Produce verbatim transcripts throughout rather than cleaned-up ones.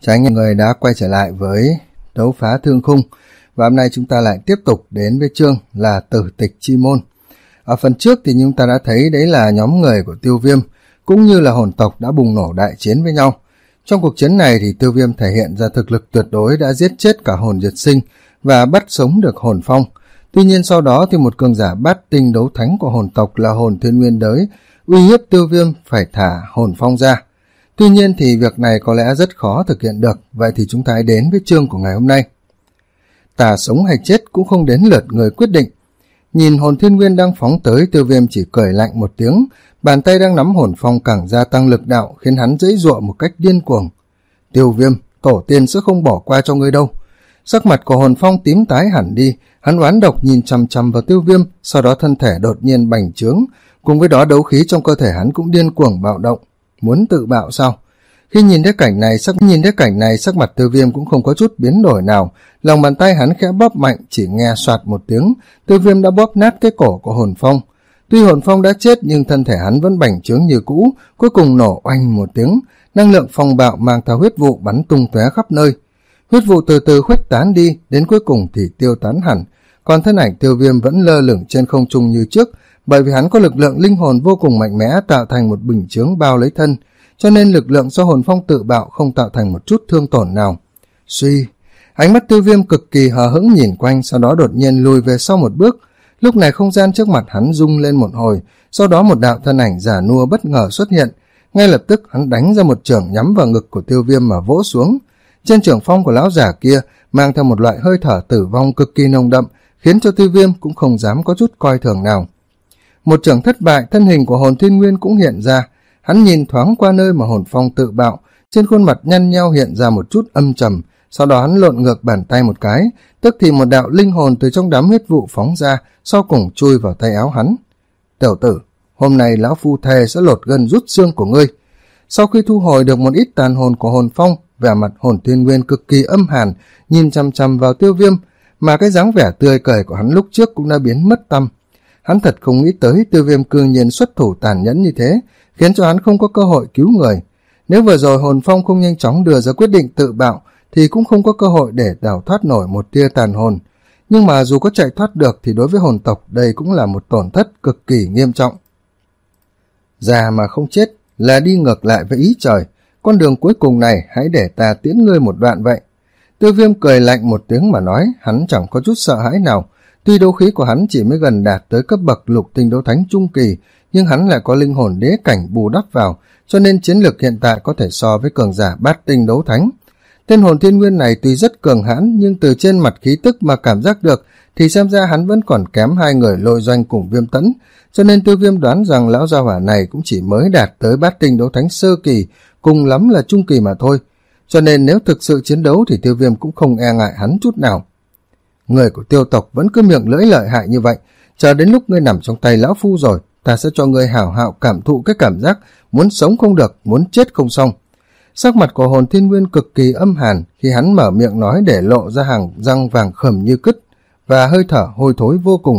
Chào anh em người đã quay trở lại với Đấu Phá Thương Khung. Và hôm nay chúng ta lại tiếp tục đến với chương là Tử Tịch Chi Môn. Ở phần trước thì chúng ta đã thấy đấy là nhóm người của Tiêu Viêm cũng như là hồn tộc đã bùng nổ đại chiến với nhau. Trong cuộc chiến này thì Tiêu Viêm thể hiện ra thực lực tuyệt đối, đã giết chết cả hồn diệt sinh và bắt sống được hồn phong. Tuy nhiên sau đó thì một cường giả bát tinh đấu thánh của hồn tộc là hồn Thiên Nguyên Đới uy hiếp Tiêu Viêm phải thả hồn phong ra. Tuy nhiên thì việc này có lẽ rất khó thực hiện được, vậy thì chúng ta hãy đến với chương của ngày hôm nay. Tà sống hay chết cũng không đến lượt người quyết định. Nhìn hồn Thiên Nguyên đang phóng tới, Tiêu Viêm chỉ cười lạnh một tiếng, bàn tay đang nắm hồn phong càng gia tăng lực đạo khiến hắn giãy giụa một cách điên cuồng. Tiêu Viêm, tổ tiên sẽ không bỏ qua cho ngươi đâu. Sắc mặt của hồn phong tím tái hẳn đi, hắn oán độc nhìn chằm chằm vào Tiêu Viêm, sau đó thân thể đột nhiên bành trướng, cùng với đó đấu khí trong cơ thể hắn cũng điên cuồng bạo động. Muốn tự bạo sao? Khi nhìn thấy cảnh này, sắc nhìn thấy cảnh này, sắc mặt Tiêu Viêm cũng không có chút biến đổi nào, lòng bàn tay hắn khẽ bóp mạnh, chỉ nghe soạt một tiếng, Tiêu Viêm đã bóp nát cái cổ của hồn phong. Tuy hồn phong đã chết nhưng thân thể hắn vẫn bành trướng như cũ, cuối cùng nổ oanh một tiếng, năng lượng phong bạo mang theo huyết vụ bắn tung tóe khắp nơi. Huyết vụ từ từ khuếch tán đi, đến cuối cùng thì tiêu tán hẳn, còn thân ảnh Tiêu Viêm vẫn lơ lửng trên không trung như trước, bởi vì hắn có lực lượng linh hồn vô cùng mạnh mẽ tạo thành một bình chướng bao lấy thân, cho nên lực lượng do hồn phong tự bạo không tạo thành một chút thương tổn nào. Suy, ánh mắt Tiêu Viêm cực kỳ hờ hững nhìn quanh, sau đó đột nhiên lùi về sau một bước. Lúc này không gian trước mặt hắn rung lên một hồi, sau đó một đạo thân ảnh già nua bất ngờ xuất hiện. Ngay lập tức hắn đánh ra một chưởng nhắm vào ngực của Tiêu Viêm mà vỗ xuống. Trên chưởng phong của lão già kia mang theo một loại hơi thở tử vong cực kỳ nồng đậm, khiến cho Tiêu Viêm cũng không dám có chút coi thường nào. Một chưởng thất bại, thân hình của hồn Thiên Nguyên cũng hiện ra. Hắn nhìn thoáng qua nơi mà hồn phong tự bạo, trên khuôn mặt nhăn nheo hiện ra một chút âm trầm, sau đó hắn lộn ngược bàn tay một cái, tức thì một đạo linh hồn từ trong đám huyết vụ phóng ra, sau cùng chui vào tay áo hắn. Tiểu tử, hôm nay lão phu thề sẽ lột gân rút xương của ngươi. Sau khi thu hồi được một ít tàn hồn của hồn phong, vẻ mặt hồn Thiên Nguyên cực kỳ âm hàn, nhìn chằm chằm vào Tiêu Viêm, mà cái dáng vẻ tươi cười của hắn lúc trước cũng đã biến mất tăm. Hắn thật không nghĩ tới Tiêu Viêm cư nhiên xuất thủ tàn nhẫn như thế, khiến cho hắn không có cơ hội cứu người. Nếu vừa rồi hồn phong không nhanh chóng đưa ra quyết định tự bạo, thì cũng không có cơ hội để đào thoát nổi một tia tàn hồn. Nhưng mà dù có chạy thoát được thì đối với hồn tộc đây cũng là một tổn thất cực kỳ nghiêm trọng. Già mà không chết là đi ngược lại với ý trời, con đường cuối cùng này hãy để ta tiễn ngươi một đoạn vậy. Tiêu Viêm cười lạnh một tiếng mà nói, hắn chẳng có chút sợ hãi nào. Tuy đấu khí của hắn chỉ mới gần đạt tới cấp bậc lục tinh đấu thánh trung kỳ, nhưng hắn lại có linh hồn đế cảnh bù đắp vào, cho nên chiến lược hiện tại có thể so với cường giả bát tinh đấu thánh. Tên hồn Thiên Nguyên này tuy rất cường hãn, nhưng từ trên mặt khí tức mà cảm giác được thì xem ra hắn vẫn còn kém hai người Lôi Doanh cùng Viêm Tẫn, cho nên Tiêu Viêm đoán rằng lão gia hỏa này cũng chỉ mới đạt tới bát tinh đấu thánh sơ kỳ, cùng lắm là trung kỳ mà thôi. Cho nên nếu thực sự chiến đấu thì Tiêu Viêm cũng không e ngại hắn chút nào. Người của Tiêu tộc vẫn cứ miệng lưỡi lợi hại như vậy, chờ đến lúc ngươi nằm trong tay lão phu rồi, ta sẽ cho ngươi hảo hảo cảm thụ cái cảm giác muốn sống không được, muốn chết không xong. Sắc mặt của hồn Thiên Nguyên cực kỳ âm hàn, khi hắn mở miệng nói để lộ ra hàng răng vàng khẩm như cứt và hơi thở hôi thối vô cùng.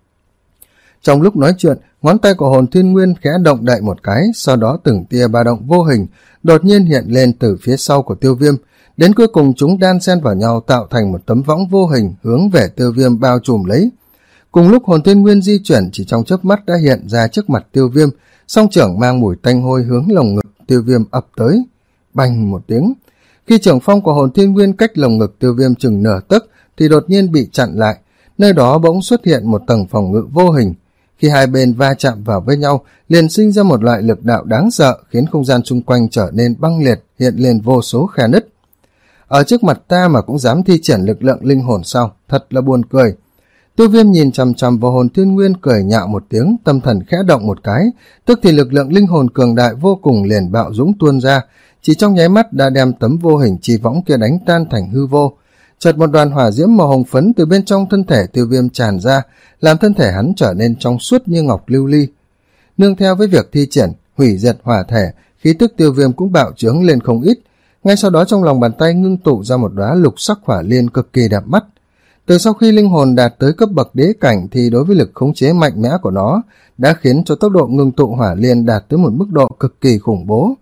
Trong lúc nói chuyện, ngón tay của hồn Thiên Nguyên khẽ động đậy một cái, sau đó từng tia ba động vô hình đột nhiên hiện lên từ phía sau của Tiêu Viêm, đến cuối cùng chúng đan xen vào nhau tạo thành một tấm võng vô hình hướng về Tiêu Viêm bao trùm lấy. Cùng lúc hồn Thiên Nguyên di chuyển, chỉ trong chớp mắt đã hiện ra trước mặt Tiêu Viêm, song chưởng mang mùi tanh hôi hướng lồng ngực Tiêu Viêm ập tới. Bành một tiếng, khi chưởng phong của hồn Thiên Nguyên cách lồng ngực Tiêu Viêm chừng nửa tấc thì đột nhiên bị chặn lại, nơi đó bỗng xuất hiện một tầng phòng ngự vô hình. Khi hai bên va chạm vào với nhau, liền sinh ra một loại lực đạo đáng sợ, khiến không gian xung quanh trở nên băng liệt, hiện lên vô số khe nứt. Ở trước mặt ta mà cũng dám thi triển lực lượng linh hồn sao, thật là buồn cười. Tiêu Viêm nhìn chằm chằm vào hồn Thiên Nguyên cười nhạo một tiếng, tâm thần khẽ động một cái, tức thì lực lượng linh hồn cường đại vô cùng liền bạo dũng tuôn ra, chỉ trong nháy mắt đã đem tấm vô hình chi võng kia đánh tan thành hư vô. Chợt một đoàn hỏa diễm màu hồng phấn từ bên trong thân thể Tiêu Viêm tràn ra, làm thân thể hắn trở nên trong suốt như ngọc lưu ly. Nương theo với việc thi triển hủy diệt hỏa thể, khí tức Tiêu Viêm cũng bạo trướng lên không ít. Ngay sau đó trong lòng bàn tay ngưng tụ ra một đóa lục sắc hỏa liên cực kỳ đẹp mắt. Từ sau khi linh hồn đạt tới cấp bậc đế cảnh thì đối với lực khống chế mạnh mẽ của nó đã khiến cho tốc độ ngưng tụ hỏa liên đạt tới một mức độ cực kỳ khủng bố.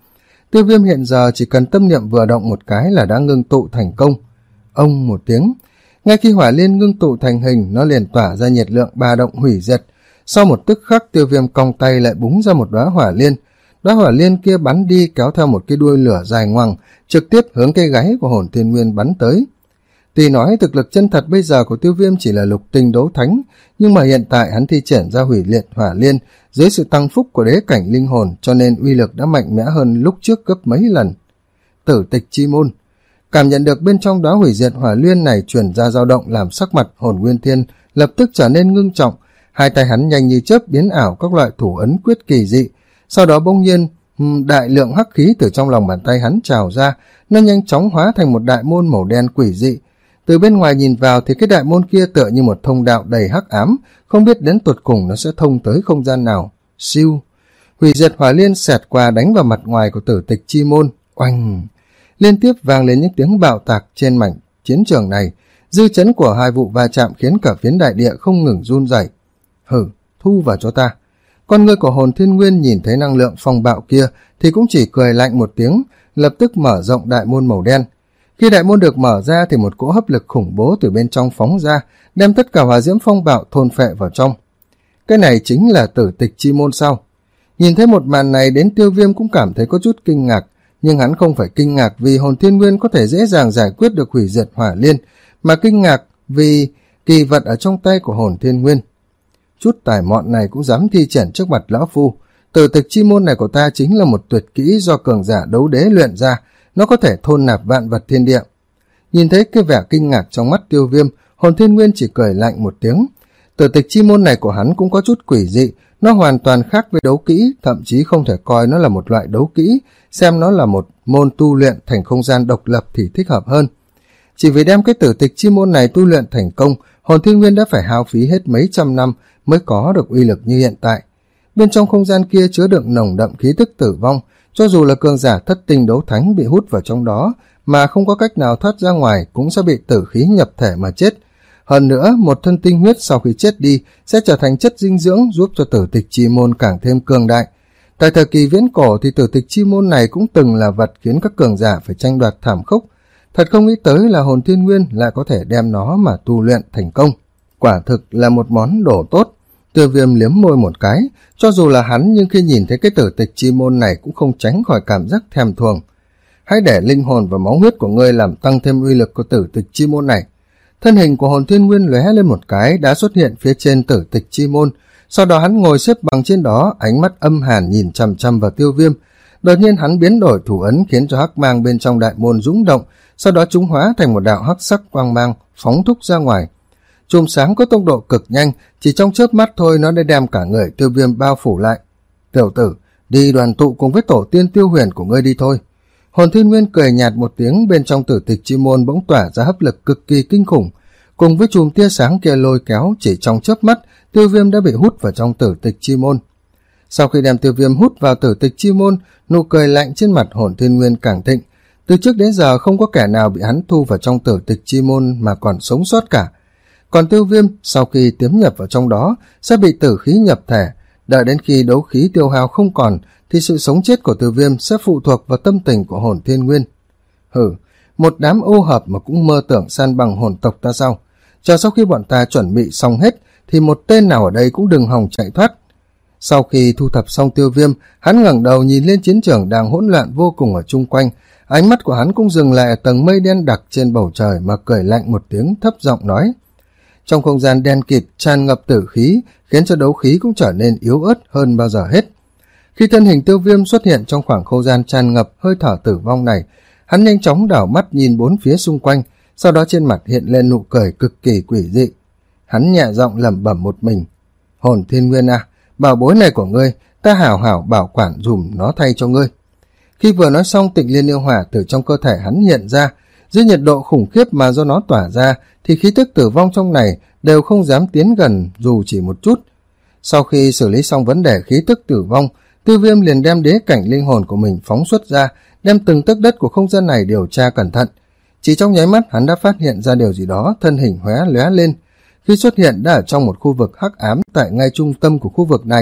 Tiêu Viêm hiện giờ chỉ cần tâm niệm vừa động một cái là đã ngưng tụ thành công. Ông một tiếng, ngay khi hỏa liên ngưng tụ thành hình, nó liền tỏa ra nhiệt lượng ba động hủy diệt. Sau một tức khắc, Tiêu Viêm cong tay lại búng ra một đóa hỏa liên. Đóa hỏa liên kia bắn đi kéo theo một cái đuôi lửa dài ngoằng, trực tiếp hướng cây gáy của Hồn Thiên Nguyên bắn tới. Tuy nói thực lực chân thật bây giờ của Tiêu Viêm chỉ là lục tinh đấu thánh, nhưng mà hiện tại hắn thi triển ra hủy liệt hỏa liên dưới sự tăng phúc của đế cảnh linh hồn, cho nên uy lực đã mạnh mẽ hơn lúc trước gấp mấy lần. Tử tịch chi môn, cảm nhận được bên trong đóa hủy diệt hỏa liên này truyền ra dao động, làm sắc mặt Hồn Nguyên Thiên lập tức trở nên ngưng trọng. Hai tay hắn nhanh như chớp biến ảo các loại thủ ấn quyết kỳ dị, sau đó bỗng nhiên đại lượng hắc khí từ trong lòng bàn tay hắn trào ra, nó nhanh chóng hóa thành một đại môn màu đen quỷ dị. Từ bên ngoài nhìn vào thì cái đại môn kia tựa như một thông đạo đầy hắc ám, không biết đến tột cùng nó sẽ thông tới không gian nào. Siêu, hủy diệt hỏa liên xẹt qua đánh vào mặt ngoài của tử tịch chi môn. Oanh, liên tiếp vang lên những tiếng bạo tạc trên mảnh chiến trường này. Dư chấn của hai vụ va chạm khiến cả phiến đại địa không ngừng run rẩy. Hử, thu vào cho ta. Con ngươi của Hồn Thiên Nguyên nhìn thấy năng lượng phong bạo kia thì cũng chỉ cười lạnh một tiếng, lập tức mở rộng đại môn màu đen. Khi đại môn được mở ra thì một cỗ hấp lực khủng bố từ bên trong phóng ra, đem tất cả hỏa diễm phong bạo thôn phệ vào trong. Cái này chính là tử tịch chi môn sao? Nhìn thấy một màn này, đến Tiêu Viêm cũng cảm thấy có chút kinh ngạc, nhưng hắn không phải kinh ngạc vì Hồn Thiên Nguyên có thể dễ dàng giải quyết được hủy diệt hỏa liên, mà kinh ngạc vì kỳ vật ở trong tay của Hồn Thiên Nguyên. Chút tài mọn này cũng dám thi triển trước mặt lão phu. Tử tịch chi môn này của ta chính là một tuyệt kỹ do cường giả đấu đế luyện ra, nó có thể thôn nạp vạn vật thiên địa. Nhìn thấy cái vẻ kinh ngạc trong mắt Tiêu Viêm, Hồn Thiên Nguyên chỉ cười lạnh một tiếng. Tử tịch chi môn này của hắn cũng có chút quỷ dị, nó hoàn toàn khác với đấu kỹ, thậm chí không thể coi nó là một loại đấu kỹ, xem nó là một môn tu luyện thành không gian độc lập thì thích hợp hơn. Chỉ vì đem cái tử tịch chi môn này tu luyện thành công, Hồn Thiên Nguyên đã phải hao phí hết mấy trăm năm mới có được uy lực như hiện tại. Bên trong không gian kia chứa đựng nồng đậm khí tức tử vong, cho dù là cường giả thất tinh đấu thánh bị hút vào trong đó mà không có cách nào thoát ra ngoài cũng sẽ bị tử khí nhập thể mà chết. Hơn nữa, một thân tinh huyết sau khi chết đi sẽ trở thành chất dinh dưỡng giúp cho tử tịch chi môn càng thêm cường đại. Tại thời kỳ viễn cổ thì tử tịch chi môn này cũng từng là vật khiến các cường giả phải tranh đoạt thảm khốc. Thật không nghĩ tới là Hồn Thiên Nguyên lại có thể đem nó mà tu luyện thành công. Quả thực là một món đồ tốt. Tiêu Viêm liếm môi một cái, cho dù là hắn nhưng khi nhìn thấy cái tử tịch chi môn này cũng không tránh khỏi cảm giác thèm thuồng. Hãy để linh hồn và máu huyết của ngươi làm tăng thêm uy lực của tử tịch chi môn này. Thân hình của Hồn Thiên Nguyên lóe lên một cái đã xuất hiện phía trên tử tịch chi môn, sau đó hắn ngồi xếp bằng trên đó, ánh mắt âm hàn nhìn chằm chằm vào Tiêu Viêm. Đột nhiên hắn biến đổi thủ ấn khiến cho hắc mang bên trong đại môn rung động, sau đó chúng hóa thành một đạo hắc sắc quang mang phóng thúc ra ngoài. Chùm sáng có tốc độ cực nhanh, chỉ trong chớp mắt thôi nó đã đem cả người Tiêu Viêm bao phủ lại. Tiểu tử, đi đoàn tụ cùng với tổ tiên Tiêu Huyền của ngươi đi thôi. Hồn Thiên Nguyên cười nhạt một tiếng, bên trong tử tịch chi môn bỗng tỏa ra hấp lực cực kỳ kinh khủng. Cùng với chùm tia sáng kia lôi kéo, chỉ trong chớp mắt, Tiêu Viêm đã bị hút vào trong tử tịch chi môn. Sau khi đem Tiêu Viêm hút vào tử tịch chi môn, nụ cười lạnh trên mặt Hồn Thiên Nguyên càng thịnh. Từ trước đến giờ không có kẻ nào bị hắn thu vào trong tử tịch chi môn mà còn sống sót cả. Còn Tiêu Viêm sau khi tiếm nhập vào trong đó sẽ bị tử khí nhập thể, đợi đến khi đấu khí tiêu hao không còn thì sự sống chết của Tiêu Viêm sẽ phụ thuộc vào tâm tình của Hồn Thiên Nguyên. Hử, một đám ô hợp mà cũng mơ tưởng san bằng hồn tộc ta sao? Chờ sau khi bọn ta chuẩn bị xong hết thì một tên nào ở đây cũng đừng hòng chạy thoát. Sau khi thu thập xong Tiêu Viêm, hắn ngẩng đầu nhìn lên chiến trường đang hỗn loạn vô cùng ở chung quanh. Ánh mắt của hắn cũng dừng lại ở tầng mây đen đặc trên bầu trời mà cười lạnh một tiếng, thấp giọng nói. Trong không gian đen kịt tràn ngập tử khí, khiến cho đấu khí cũng trở nên yếu ớt hơn bao giờ hết. Khi thân hình Tiêu Viêm xuất hiện trong khoảng không gian tràn ngập hơi thở tử vong này, hắn nhanh chóng đảo mắt nhìn bốn phía xung quanh, sau đó trên mặt hiện lên nụ cười cực kỳ quỷ dị. Hắn nhẹ giọng lẩm bẩm một mình. Hồn Thiên Nguyên à, bảo bối này của ngươi, ta hảo hảo bảo quản dùm nó thay cho ngươi. Khi vừa nói xong, Tịnh Liên Yêu Hỏa từ trong cơ thể hắn hiện ra. Dưới nhiệt độ khủng khiếp mà do nó tỏa ra thì khí tức tử vong trong này đều không dám tiến gần dù chỉ một chút. Sau khi xử lý xong vấn đề khí tức tử vong, Tiêu Viêm liền đem đế cảnh linh hồn của mình phóng xuất ra, đem từng tấc đất của không gian này điều tra cẩn thận. Chỉ trong nháy mắt hắn đã phát hiện ra điều gì đó, thân hình lóe lóe lên. Khi xuất hiện đã ở trong một khu vực hắc ám tại ngay trung tâm của khu vực này,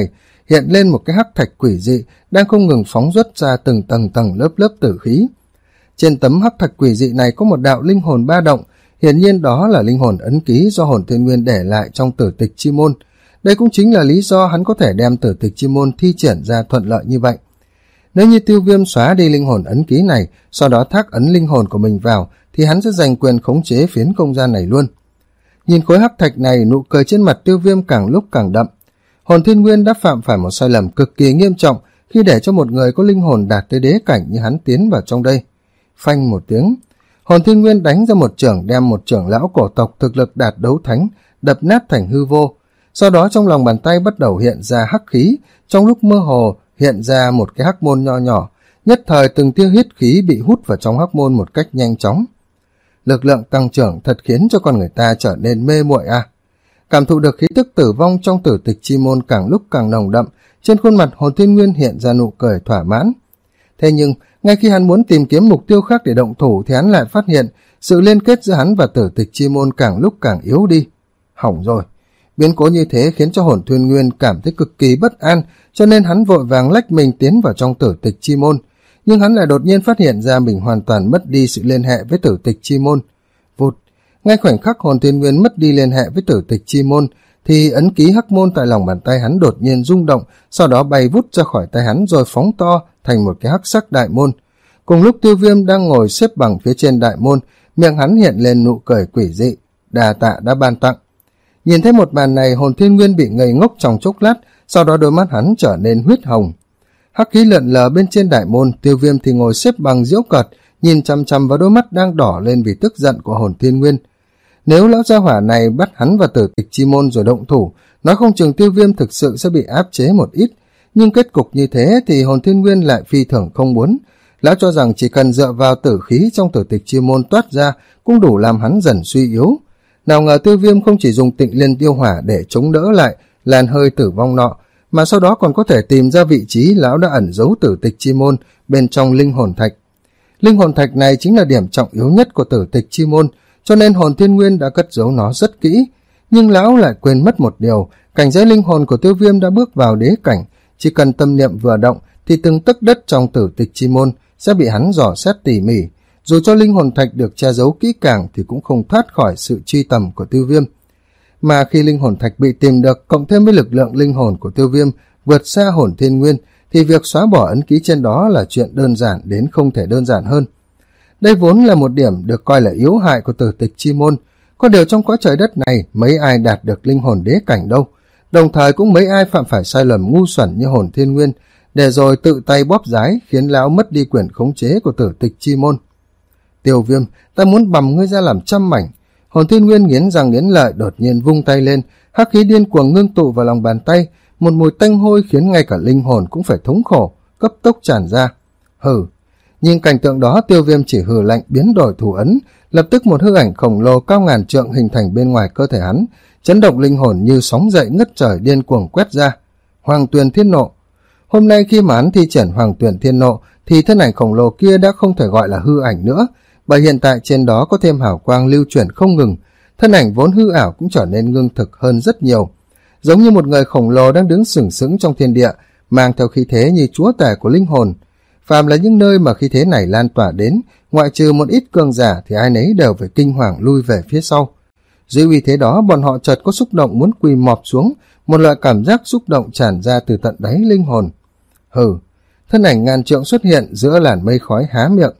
hiện lên một cái hắc thạch quỷ dị đang không ngừng phóng xuất ra từng tầng tầng lớp lớp tử khí. Trên tấm hắc thạch quỷ dị này có một đạo linh hồn ba động, hiển nhiên đó là linh hồn ấn ký do Hồn Thiên Nguyên để lại trong Tử Tịch Chi Môn. Đây cũng chính là lý do hắn có thể đem Tử Tịch Chi Môn thi triển ra thuận lợi như vậy. Nếu như Tiêu Viêm xóa đi linh hồn ấn ký này, sau đó thác ấn linh hồn của mình vào, thì hắn sẽ giành quyền khống chế phiến không gian này luôn. Nhìn khối hắc thạch này, nụ cười trên mặt Tiêu Viêm càng lúc càng đậm. Hồn Thiên Nguyên đã phạm phải một sai lầm cực kỳ nghiêm trọng khi để cho một người có linh hồn đạt tới đế cảnh như hắn tiến vào trong đây. Phanh một tiếng, Hồn Thiên Nguyên đánh ra một chưởng, đem một trưởng lão cổ tộc thực lực đạt đấu thánh đập nát thành hư vô. Sau đó trong lòng bàn tay bắt đầu hiện ra hắc khí, trong lúc mơ hồ hiện ra một cái hắc môn nho nhỏ, nhất thời từng tia huyết khí bị hút vào trong hắc môn một cách nhanh chóng. Lực lượng tăng trưởng thật khiến cho con người ta trở nên mê muội à. Cảm thụ được khí tức tử vong trong Tử Tịch Chi Môn càng lúc càng nồng đậm, trên khuôn mặt Hồn Thiên Nguyên hiện ra nụ cười thỏa mãn. Thế nhưng, ngay khi hắn muốn tìm kiếm mục tiêu khác để động thủ thì hắn lại phát hiện sự liên kết giữa hắn và Tử Tịch Chi Môn càng lúc càng yếu đi. Hỏng rồi. Biến cố như thế khiến cho Hồn Thiên Nguyên cảm thấy cực kỳ bất an, cho nên hắn vội vàng lách mình tiến vào trong Tử Tịch Chi Môn. Nhưng hắn lại đột nhiên phát hiện ra mình hoàn toàn mất đi sự liên hệ với Tử Tịch Chi Môn. Vụt, ngay khoảnh khắc Hồn Thiên Nguyên mất đi liên hệ với Tử Tịch Chi Môn, thì ấn ký hắc môn tại lòng bàn tay hắn đột nhiên rung động, sau đó bay vút ra khỏi tay hắn rồi phóng to thành một cái hắc sắc đại môn. Cùng lúc Tiêu Viêm đang ngồi xếp bằng phía trên đại môn, miệng hắn hiện lên nụ cười quỷ dị, đà tạ đã ban tặng. Nhìn thấy một màn này, Hồn Thiên Nguyên bị ngây ngốc trong chốc lát, sau đó đôi mắt hắn trở nên huyết hồng. Hắc khí lượn lờ bên trên đại môn, Tiêu Viêm thì ngồi xếp bằng giễu cợt, nhìn chằm chằm vào đôi mắt đang đỏ lên vì tức giận của Hồn Thiên Nguyên. Nếu lão gia hỏa này bắt hắn vào Tử Tịch Chi Môn rồi động thủ, nói không chừng Tiêu Viêm thực sự sẽ bị áp chế một ít, nhưng kết cục như thế thì Hồn Thiên Nguyên lại phi thường không muốn. Lão cho rằng chỉ cần dựa vào tử khí trong Tử Tịch Chi Môn toát ra cũng đủ làm hắn dần suy yếu. Nào ngờ Tiêu Viêm không chỉ dùng Tịnh Liên Tiêu Hỏa để chống đỡ lại làn hơi tử vong nọ, mà sau đó còn có thể tìm ra vị trí lão đã ẩn giấu Tử Tịch Chi Môn bên trong linh hồn thạch. Linh hồn thạch này chính là điểm trọng yếu nhất của Tử Tịch Chi Môn, cho nên Hồn Thiên Nguyên đã cất giấu nó rất kỹ. Nhưng lão lại quên mất một điều, cảnh giới linh hồn của Tiêu Viêm đã bước vào đế cảnh, chỉ cần tâm niệm vừa động thì từng tấc đất trong Tử Tịch Chi Môn sẽ bị hắn dò xét tỉ mỉ. Dù cho linh hồn thạch được che giấu kỹ càng thì cũng không thoát khỏi sự truy tầm của Tiêu Viêm. Mà khi linh hồn thạch bị tìm được, cộng thêm với lực lượng linh hồn của Tiêu Viêm vượt xa Hồn Thiên Nguyên, thì việc xóa bỏ ấn ký trên đó là chuyện đơn giản đến không thể đơn giản hơn. Đây vốn là một điểm được coi là yếu hại của Tử Tịch Chi Môn, có điều trong cõi trời đất này mấy ai đạt được linh hồn đế cảnh đâu, đồng thời cũng mấy ai phạm phải sai lầm ngu xuẩn như Hồn Thiên Nguyên, để rồi tự tay bóp giái khiến lão mất đi quyền khống chế của Tử Tịch Chi Môn. Tiêu Viêm, ta muốn bầm ngươi ra làm trăm mảnh. Hồn Thiên Nguyên nghiến răng nghiến lợi đột nhiên vung tay lên, hắc khí điên cuồng ngưng tụ vào lòng bàn tay, một mùi tanh hôi khiến ngay cả linh hồn cũng phải thống khổ, cấp tốc tràn ra. Hừ. Nhìn cảnh tượng đó, Tiêu Viêm chỉ hừ lạnh biến đổi thủ ấn, lập tức một hư ảnh khổng lồ cao ngàn trượng hình thành bên ngoài cơ thể hắn, chấn động linh hồn như sóng dậy ngất trời điên cuồng quét ra. Hoàng Tuyền Thiên Nộ. Hôm nay khi mà hắn thi triển Hoàng Tuyền Thiên Nộ thì thân ảnh khổng lồ kia đã không thể gọi là hư ảnh nữa, bởi hiện tại trên đó có thêm hào quang lưu chuyển không ngừng, thân ảnh vốn hư ảo cũng trở nên ngưng thực hơn rất nhiều, giống như một người khổng lồ đang đứng sừng sững trong thiên địa, mang theo khí thế như chúa tể của linh hồn. Phàm là những nơi mà khí thế này lan tỏa đến, ngoại trừ một ít cường giả thì ai nấy đều phải kinh hoàng lui về phía sau. Dưới uy thế đó, bọn họ chợt có xúc động muốn quỳ mọp xuống, một loại cảm giác xúc động tràn ra từ tận đáy linh hồn. Hừ, thân ảnh ngàn trượng xuất hiện giữa làn mây khói há miệng.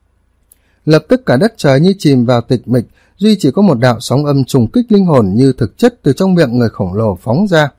Lập tức cả đất trời như chìm vào tịch mịch, duy chỉ có một đạo sóng âm trùng kích linh hồn như thực chất từ trong miệng người khổng lồ phóng ra.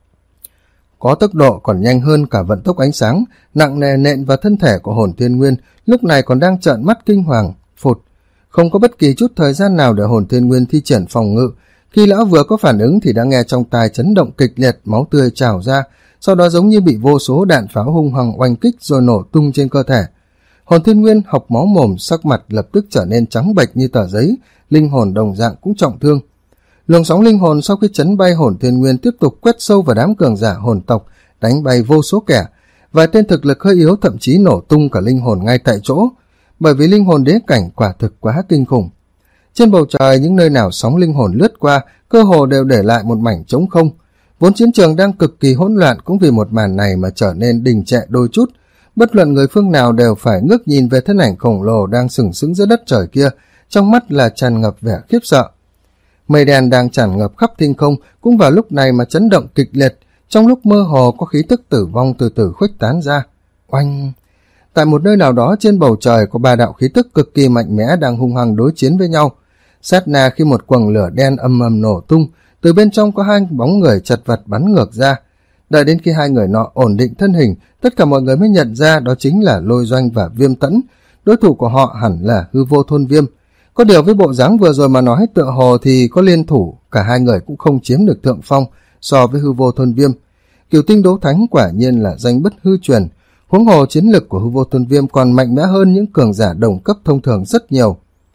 Có tốc độ còn nhanh hơn cả vận tốc ánh sáng, nặng nề nện vào thân thể của Hồn Thiên Nguyên, lúc này còn đang trợn mắt kinh hoàng. Phụt, không có bất kỳ chút thời gian nào để Hồn Thiên Nguyên thi triển phòng ngự. Khi lão vừa có phản ứng thì đã nghe trong tai chấn động kịch liệt, máu tươi trào ra, sau đó giống như bị vô số đạn pháo hung hăng oanh kích rồi nổ tung trên cơ thể. Hồn Thiên Nguyên học máu mồm, sắc mặt lập tức trở nên trắng bệch như tờ giấy, linh hồn đồng dạng cũng trọng thương. Luồng sóng linh hồn sau khi chấn bay Hồn Thiên Nguyên tiếp tục quét sâu vào đám cường giả hồn tộc, đánh bay vô số kẻ, vài tên thực lực hơi yếu thậm chí nổ tung cả linh hồn ngay tại chỗ, bởi vì linh hồn đế cảnh quả thực quá kinh khủng. Trên bầu trời những nơi nào sóng linh hồn lướt qua, cơ hồ đều để lại một mảnh trống không. Vốn chiến trường đang cực kỳ hỗn loạn cũng vì một màn này mà trở nên đình trệ đôi chút. Bất luận người phương nào đều phải ngước nhìn về thân ảnh khổng lồ đang sừng sững giữa đất trời kia, trong mắt là tràn ngập vẻ khiếp sợ. Mây đen đang tràn ngập khắp thiên không cũng vào lúc này mà chấn động kịch liệt, trong lúc mơ hồ có khí tức tử vong từ từ khuếch tán ra. Oanh! Tại một nơi nào đó trên bầu trời có ba đạo khí tức cực kỳ mạnh mẽ đang hung hăng đối chiến với nhau. Sát na khi một quầng lửa đen âm ầm nổ tung, từ bên trong có hai bóng người chật vật bắn ngược ra. Đợi đến khi hai người nọ ổn định thân hình, tất cả mọi người mới nhận ra đó chính là Lôi Doanh và Viêm Tẫn. Đối thủ của họ hẳn là Hư Vô Thôn Viêm. Có điều với bộ dáng vừa rồi mà nói tựa hồ thì có liên thủ, cả hai người cũng không chiếm được thượng phong so với Hư Vô Thôn Viêm. Cửu tinh đấu thánh quả nhiên là danh bất hư truyền, huống hồ chiến lực của Hư Vô Thôn Viêm còn mạnh mẽ hơn những cường giả đồng cấp thông thường rất nhiều.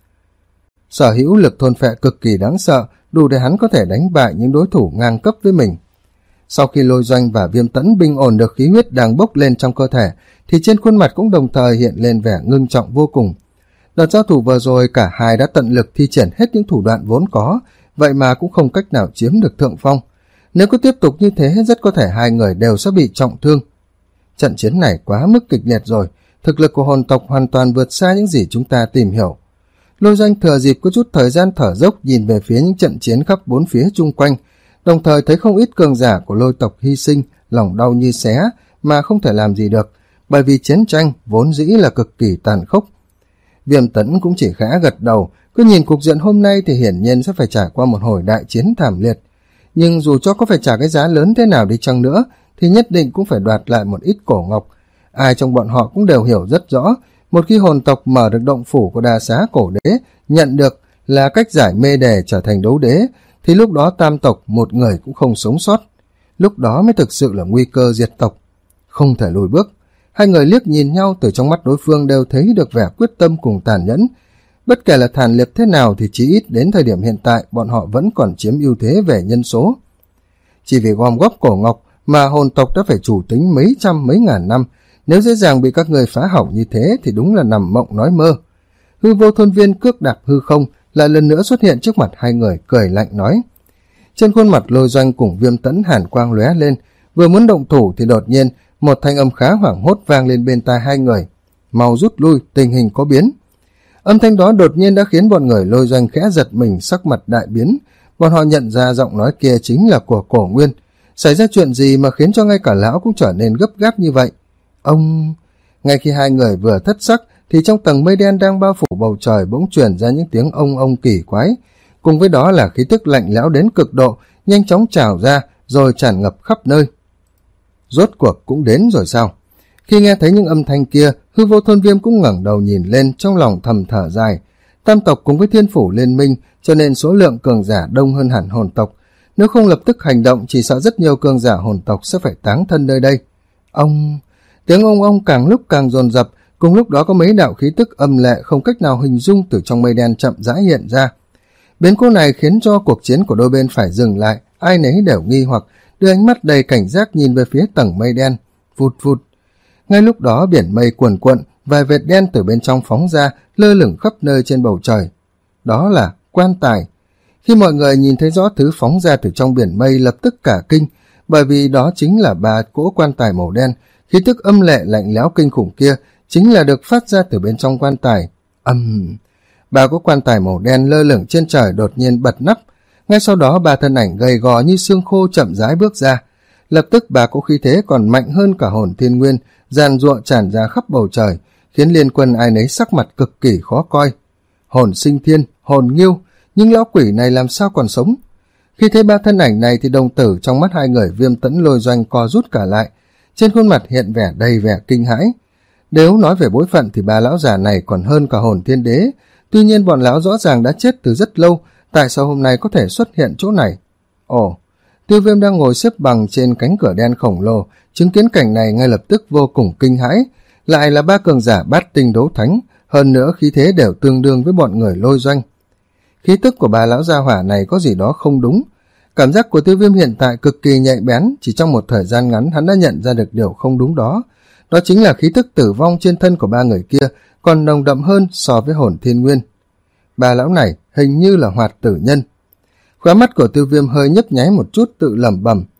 Sở hữu lực thôn phệ cực kỳ đáng sợ, đủ để hắn có thể đánh bại những đối thủ ngang cấp với mình. Sau khi Lôi Doanh và Viêm Tẫn bình ổn được khí huyết đang bốc lên trong cơ thể, thì trên khuôn mặt cũng đồng thời hiện lên vẻ ngưng trọng vô cùng. Đợt giao thủ vừa rồi cả hai đã tận lực thi triển hết những thủ đoạn vốn có, vậy mà cũng không cách nào chiếm được thượng phong. Nếu cứ tiếp tục như thế, rất có thể hai người đều sẽ bị trọng thương. Trận chiến này quá mức kịch liệt rồi, thực lực của hồn tộc hoàn toàn vượt xa những gì chúng ta tìm hiểu. Lôi Doanh thừa dịp có chút thời gian thở dốc nhìn về phía những trận chiến khắp bốn phía chung quanh, đồng thời thấy không ít cường giả của Lôi tộc hy sinh, lòng đau như xé mà không thể làm gì được, bởi vì chiến tranh vốn dĩ là cực kỳ tàn khốc. Viêm Tẫn cũng chỉ khẽ gật đầu, cứ nhìn cục diện hôm nay thì hiển nhiên sẽ phải trải qua một hồi đại chiến thảm liệt. Nhưng dù cho có phải trả cái giá lớn thế nào đi chăng nữa, thì nhất định cũng phải đoạt lại một ít cổ ngọc. Ai trong bọn họ cũng đều hiểu rất rõ, một khi hồn tộc mở được động phủ của Đa Xá Cổ Đế, nhận được là cách giải mê đề trở thành đấu đế, thì lúc đó tam tộc một người cũng không sống sót. Lúc đó mới thực sự là nguy cơ diệt tộc. Không thể lùi bước. Hai người liếc nhìn nhau, từ trong mắt đối phương đều thấy được vẻ quyết tâm cùng tàn nhẫn. Bất kể là thàn liệt thế nào thì chí ít đến thời điểm hiện tại bọn họ vẫn còn chiếm ưu thế về nhân số. Chỉ vì gom góp cổ ngọc mà hồn tộc đã phải chủ tính mấy trăm mấy ngàn năm, nếu dễ dàng bị các người phá hỏng như thế thì đúng là nằm mộng nói mơ. Hư Vô Thôn Viên cước đạp hư không, lại lần nữa xuất hiện trước mặt hai người, cười lạnh nói. Trên khuôn mặt Lôi Doanh cùng Viêm Tẫn hàn quang lóe lên, vừa muốn động thủ thì đột nhiên một thanh âm khá hoảng hốt vang lên bên tai hai người. Mau rút lui, tình hình có biến. Âm thanh đó đột nhiên đã khiến bọn người Lôi Doanh khẽ giật mình, sắc mặt đại biến. Bọn họ nhận ra giọng nói kia chính là của Cổ Nguyên. Xảy ra chuyện gì mà khiến cho ngay cả lão cũng trở nên gấp gáp như vậy? Ông... Ngay khi hai người vừa thất sắc thì trong tầng mây đen đang bao phủ bầu trời bỗng truyền ra những tiếng ông ông kỳ quái. Cùng với đó là khí tức lạnh lẽo đến cực độ, nhanh chóng trào ra rồi tràn ngập khắp nơi. Rốt cuộc cũng đến rồi sao? Khi nghe thấy những âm thanh kia, Hư Vô Thôn Viêm cũng ngẩng đầu nhìn lên, trong lòng thầm thở dài. Tam tộc cùng với thiên phủ liên minh, cho nên số lượng cường giả đông hơn hẳn hồn tộc. Nếu không lập tức hành động, chỉ sợ rất nhiều cường giả hồn tộc sẽ phải táng thân nơi đây. Ông... Tiếng ông ông càng lúc càng dồn dập, cùng lúc đó có mấy đạo khí tức âm lệ không cách nào hình dung từ trong mây đen chậm rãi hiện ra. Biến cố này khiến cho cuộc chiến của đôi bên phải dừng lại, ai nấy đều nghi hoặc, đưa ánh mắt đầy cảnh giác nhìn về phía tầng mây đen. Vụt vụt. Ngay lúc đó biển mây cuồn cuộn, vài vệt đen từ bên trong phóng ra, lơ lửng khắp nơi trên bầu trời. Đó là quan tài. Khi mọi người nhìn thấy rõ thứ phóng ra từ trong biển mây lập tức cả kinh, bởi vì đó chính là ba cỗ quan tài màu đen. Khí tức âm lệ lạnh lẽo kinh khủng kia chính là được phát ra từ bên trong quan tài. Âm... Uhm. Ba cỗ quan tài màu đen lơ lửng trên trời đột nhiên bật nắp. Ngay sau đó ba thân ảnh gầy gò như xương khô chậm rãi bước ra. Lập tức ba cỗ khí thế còn mạnh hơn cả hồn thiên nguyên, giàn giụa tràn ra khắp bầu trời, khiến liên quân ai nấy sắc mặt cực kỳ khó coi. Hồn sinh thiên, hồn nghiêu, nhưng lão quỷ này làm sao còn sống? Khi thấy ba thân ảnh này thì đồng tử trong mắt hai người Viêm Tẫn Lôi Doanh co rút cả lại, trên khuôn mặt hiện vẻ đầy vẻ kinh hãi. Nếu nói về bối phận thì ba lão già này còn hơn cả hồn thiên đế, tuy nhiên bọn lão rõ ràng đã chết từ rất lâu, tại sao hôm nay có thể xuất hiện chỗ này? Ồ, Tiêu Viêm đang ngồi xếp bằng trên cánh cửa đen khổng lồ, chứng kiến cảnh này ngay lập tức vô cùng kinh hãi, lại là ba cường giả bát tinh đấu thánh, hơn nữa khí thế đều tương đương với bọn người Lôi Doanh. Khí tức của ba lão gia hỏa này có gì đó không đúng. Cảm giác của Tiêu Viêm hiện tại cực kỳ nhạy bén, chỉ trong một thời gian ngắn hắn đã nhận ra được điều không đúng đó. Đó chính là khí tức tử vong trên thân của ba người kia còn nồng đậm hơn so với hồn thiên nguyên. Ba lão này hình như là hoạt tử nhân. Khóe mắt của Tiêu Viêm hơi nhấp nháy một chút, tự lẩm bẩm.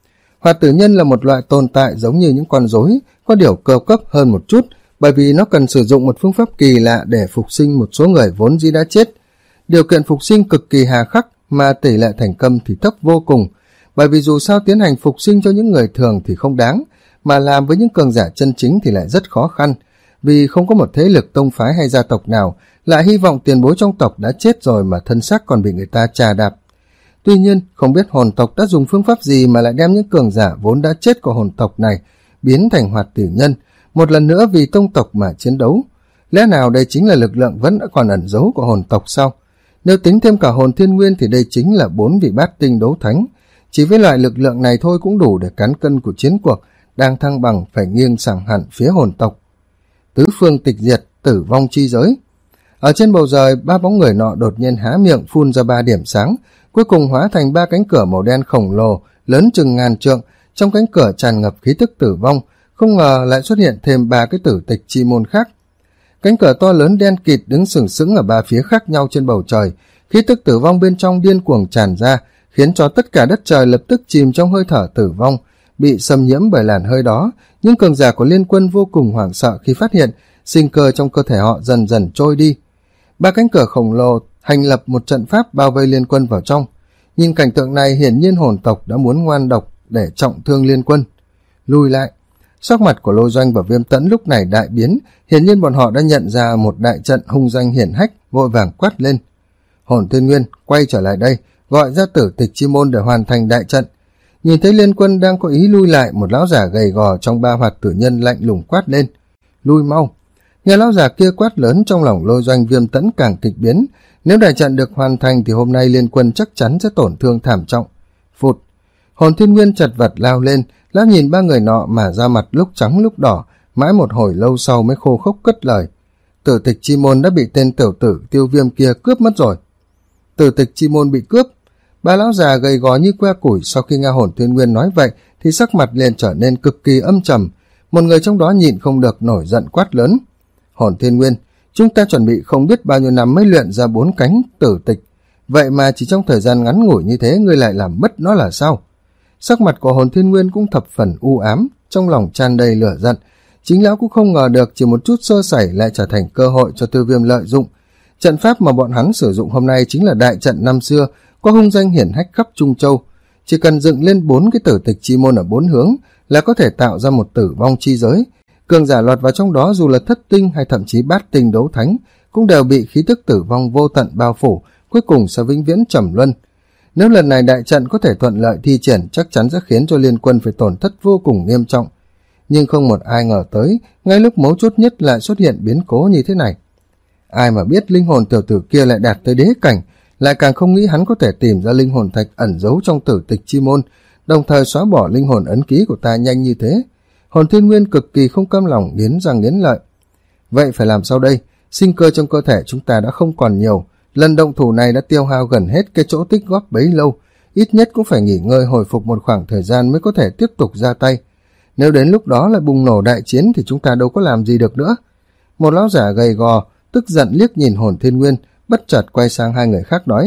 Hoạt tử nhân là một loại tồn tại giống như những con rối, có điều cao cấp hơn một chút, bởi vì nó cần sử dụng một phương pháp kỳ lạ để phục sinh một số người vốn dĩ đã chết. Điều kiện phục sinh cực kỳ hà khắc, mà tỷ lệ thành công thì thấp vô cùng, bởi vì dù sao tiến hành phục sinh cho những người thường thì không đáng, mà làm với những cường giả chân chính thì lại rất khó khăn, vì không có một thế lực tông phái hay gia tộc nào lại hy vọng tiền bối trong tộc đã chết rồi mà thân xác còn bị người ta chà đạp. Tuy nhiên, không biết hồn tộc đã dùng phương pháp gì mà lại đem những cường giả vốn đã chết của hồn tộc này biến thành hoạt tử nhân, một lần nữa vì tông tộc mà chiến đấu. Lẽ nào đây chính là lực lượng vẫn đã còn ẩn giấu của hồn tộc sao? Nếu tính thêm cả hồn thiên nguyên thì đây chính là bốn vị bát tinh đấu thánh. Chỉ với loại lực lượng này thôi cũng đủ để cán cân của chiến cuộc đang thăng bằng phải nghiêng sang hẳn phía hồn tộc. Tứ phương tịch diệt, tử vong chi giới. Ở trên bầu trời, ba bóng người nọ đột nhiên há miệng phun ra ba điểm sáng, cuối cùng hóa thành ba cánh cửa màu đen khổng lồ, lớn chừng ngàn trượng. Trong cánh cửa tràn ngập khí tức tử vong, không ngờ lại xuất hiện thêm ba cái tử tịch chi môn khác. Cánh cửa to lớn đen kịt đứng sừng sững ở ba phía khác nhau trên bầu trời, khí tức tử vong bên trong điên cuồng tràn ra, khiến cho tất cả đất trời lập tức chìm trong hơi thở tử vong, bị xâm nhiễm bởi làn hơi đó. Những cường giả của liên quân vô cùng hoảng sợ khi phát hiện sinh cơ trong cơ thể họ dần dần trôi đi. Ba cánh cửa khổng lồ hành lập một trận pháp bao vây liên quân vào trong. Nhìn cảnh tượng này, hiển nhiên hồn tộc đã muốn ngoan độc để trọng thương liên quân. Lùi lại. Sắc mặt của Lôi Doanh và Viêm Tẫn lúc này đại biến, hiển nhiên bọn họ đã nhận ra một đại trận hung danh hiển hách, vội vàng quát lên. Hồn Thiên Nguyên quay trở lại đây, gọi ra tử tịch chi môn để hoàn thành đại trận. Nhìn thấy liên quân đang có ý lui lại, một lão giả gầy gò trong ba hoạt tử nhân lạnh lùng quát lên. Lui mau. Nghe lão giả kia quát lớn, trong lòng Lôi Doanh Viêm Tẫn càng kịch biến. Nếu đại trận được hoàn thành thì hôm nay liên quân chắc chắn sẽ tổn thương thảm trọng. Phụt. Hồn Thiên Nguyên chật vật lao lên, lão nhìn ba người nọ mà da mặt lúc trắng lúc đỏ, mãi một hồi lâu sau mới khô khốc cất lời. Tử tịch chi môn đã bị tên tiểu tử Tiêu Viêm kia cướp mất rồi. Tử tịch chi môn bị cướp. Ba lão già gầy gò như que củi, sau khi nghe Hồn Thiên Nguyên nói vậy thì sắc mặt liền trở nên cực kỳ âm trầm. Một người trong đó nhịn không được nổi giận quát lớn. Hồn Thiên Nguyên, chúng ta chuẩn bị không biết bao nhiêu năm mới luyện ra bốn cánh tử tịch, vậy mà chỉ trong thời gian ngắn ngủi như thế ngươi lại làm mất nó là sao? Sắc mặt của Hồn Thiên Nguyên cũng thập phần u ám, trong lòng tràn đầy lửa giận. Chính lão cũng không ngờ được chỉ một chút sơ sẩy lại trở thành cơ hội cho Tiêu Viêm lợi dụng. Trận pháp mà bọn hắn sử dụng hôm nay chính là đại trận năm xưa, có hung danh hiển hách khắp Trung Châu. Chỉ cần dựng lên bốn cái tử tịch chi môn ở bốn hướng là có thể tạo ra một tử vong chi giới. Cường giả lọt vào trong đó dù là thất tinh hay thậm chí bát tinh đấu thánh cũng đều bị khí tức tử vong vô tận bao phủ, cuối cùng sẽ vĩnh viễn trầm luân. Nếu lần này đại trận có thể thuận lợi thi triển, chắc chắn sẽ khiến cho liên quân phải tổn thất vô cùng nghiêm trọng. Nhưng không một ai ngờ tới, ngay lúc mấu chốt nhất lại xuất hiện biến cố như thế này. Ai mà biết linh hồn tiểu tử kia lại đạt tới đế cảnh, lại càng không nghĩ hắn có thể tìm ra linh hồn thạch ẩn giấu trong tử tịch chi môn, đồng thời xóa bỏ linh hồn ấn ký của ta nhanh như thế. Hồn Thiên Nguyên cực kỳ không cam lòng, nghiến răng nghiến lợi. Vậy phải làm sao đây? Sinh cơ trong cơ thể chúng ta đã không còn nhiều, lần động thủ này đã tiêu hao gần hết cái chỗ tích góp bấy lâu, ít nhất cũng phải nghỉ ngơi hồi phục một khoảng thời gian mới có thể tiếp tục ra tay. Nếu đến lúc đó lại bùng nổ đại chiến thì chúng ta đâu có làm gì được nữa. Một lão giả gầy gò tức giận liếc nhìn Hồn Thiên Nguyên, bất chợt quay sang hai người khác nói.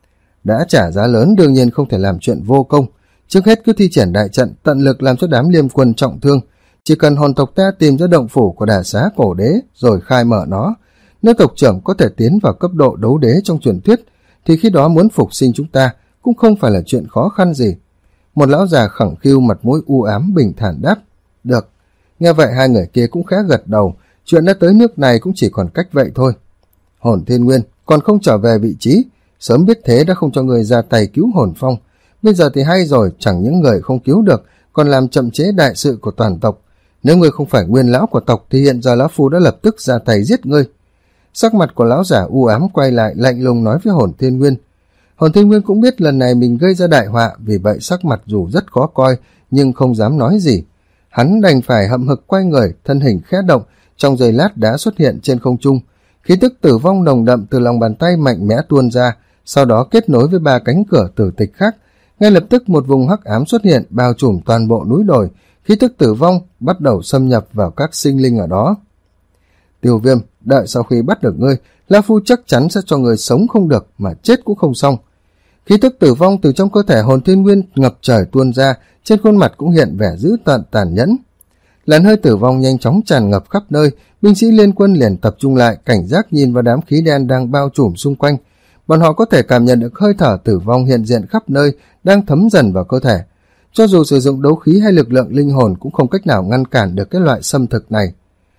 Đã trả giá lớn đương nhiên không thể làm chuyện vô công, trước hết cứ thi triển đại trận, tận lực làm cho đám liêm quân trọng thương. Chỉ cần hồn tộc ta tìm ra động phủ của Đà Xá Cổ Đế rồi khai mở nó, nếu tộc trưởng có thể tiến vào cấp độ đấu đế trong truyền thuyết thì khi đó muốn phục sinh chúng ta cũng không phải là chuyện khó khăn gì. Một lão già khẳng khiu mặt mũi u ám bình thản đáp. Được. Nghe vậy hai người kia cũng khẽ gật đầu, chuyện đã tới nước này cũng chỉ còn cách vậy thôi. Hồn Thiên Nguyên còn không trở về vị trí, sớm biết thế đã không cho người ra tay cứu Hồn Phong. Bây giờ thì hay rồi, chẳng những người không cứu được còn làm chậm chế đại sự của toàn tộc. Nếu ngươi không phải nguyên lão của tộc thì hiện giờ lão phu đã lập tức ra tay giết ngươi. Sắc mặt của lão giả u ám quay lại, lạnh lùng nói với Hồn Thiên Nguyên. Hồn Thiên Nguyên cũng biết lần này mình gây ra đại họa, vì vậy sắc mặt dù rất khó coi nhưng không dám nói gì. Hắn đành phải hậm hực quay người, thân hình khẽ động, trong giây lát đã xuất hiện trên không trung. Khí tức tử vong nồng đậm từ lòng bàn tay mạnh mẽ tuôn ra, sau đó kết nối với ba cánh cửa tử tịch khác. Ngay lập tức một vùng hắc ám xuất hiện, bao trùm toàn bộ núi đồi. Khí tức tử vong bắt đầu xâm nhập vào các sinh linh ở đó. Tiêu Viêm, đợi sau khi bắt được ngươi, lão phu chắc chắn sẽ cho ngươi sống không được mà chết cũng không xong. Khí tức tử vong từ trong cơ thể hồn thiên nguyên ngập trời tuôn ra, trên khuôn mặt cũng hiện vẻ dữ tợn tàn nhẫn. Làn hơi tử vong nhanh chóng tràn ngập khắp nơi, binh sĩ liên quân liền tập trung lại, cảnh giác nhìn vào đám khí đen đang bao trùm xung quanh. Bọn họ có thể cảm nhận được hơi thở tử vong hiện diện khắp nơi, đang thấm dần vào cơ thể. Cho dù sử dụng đấu khí hay lực lượng linh hồn cũng không cách nào ngăn cản được cái loại xâm thực này.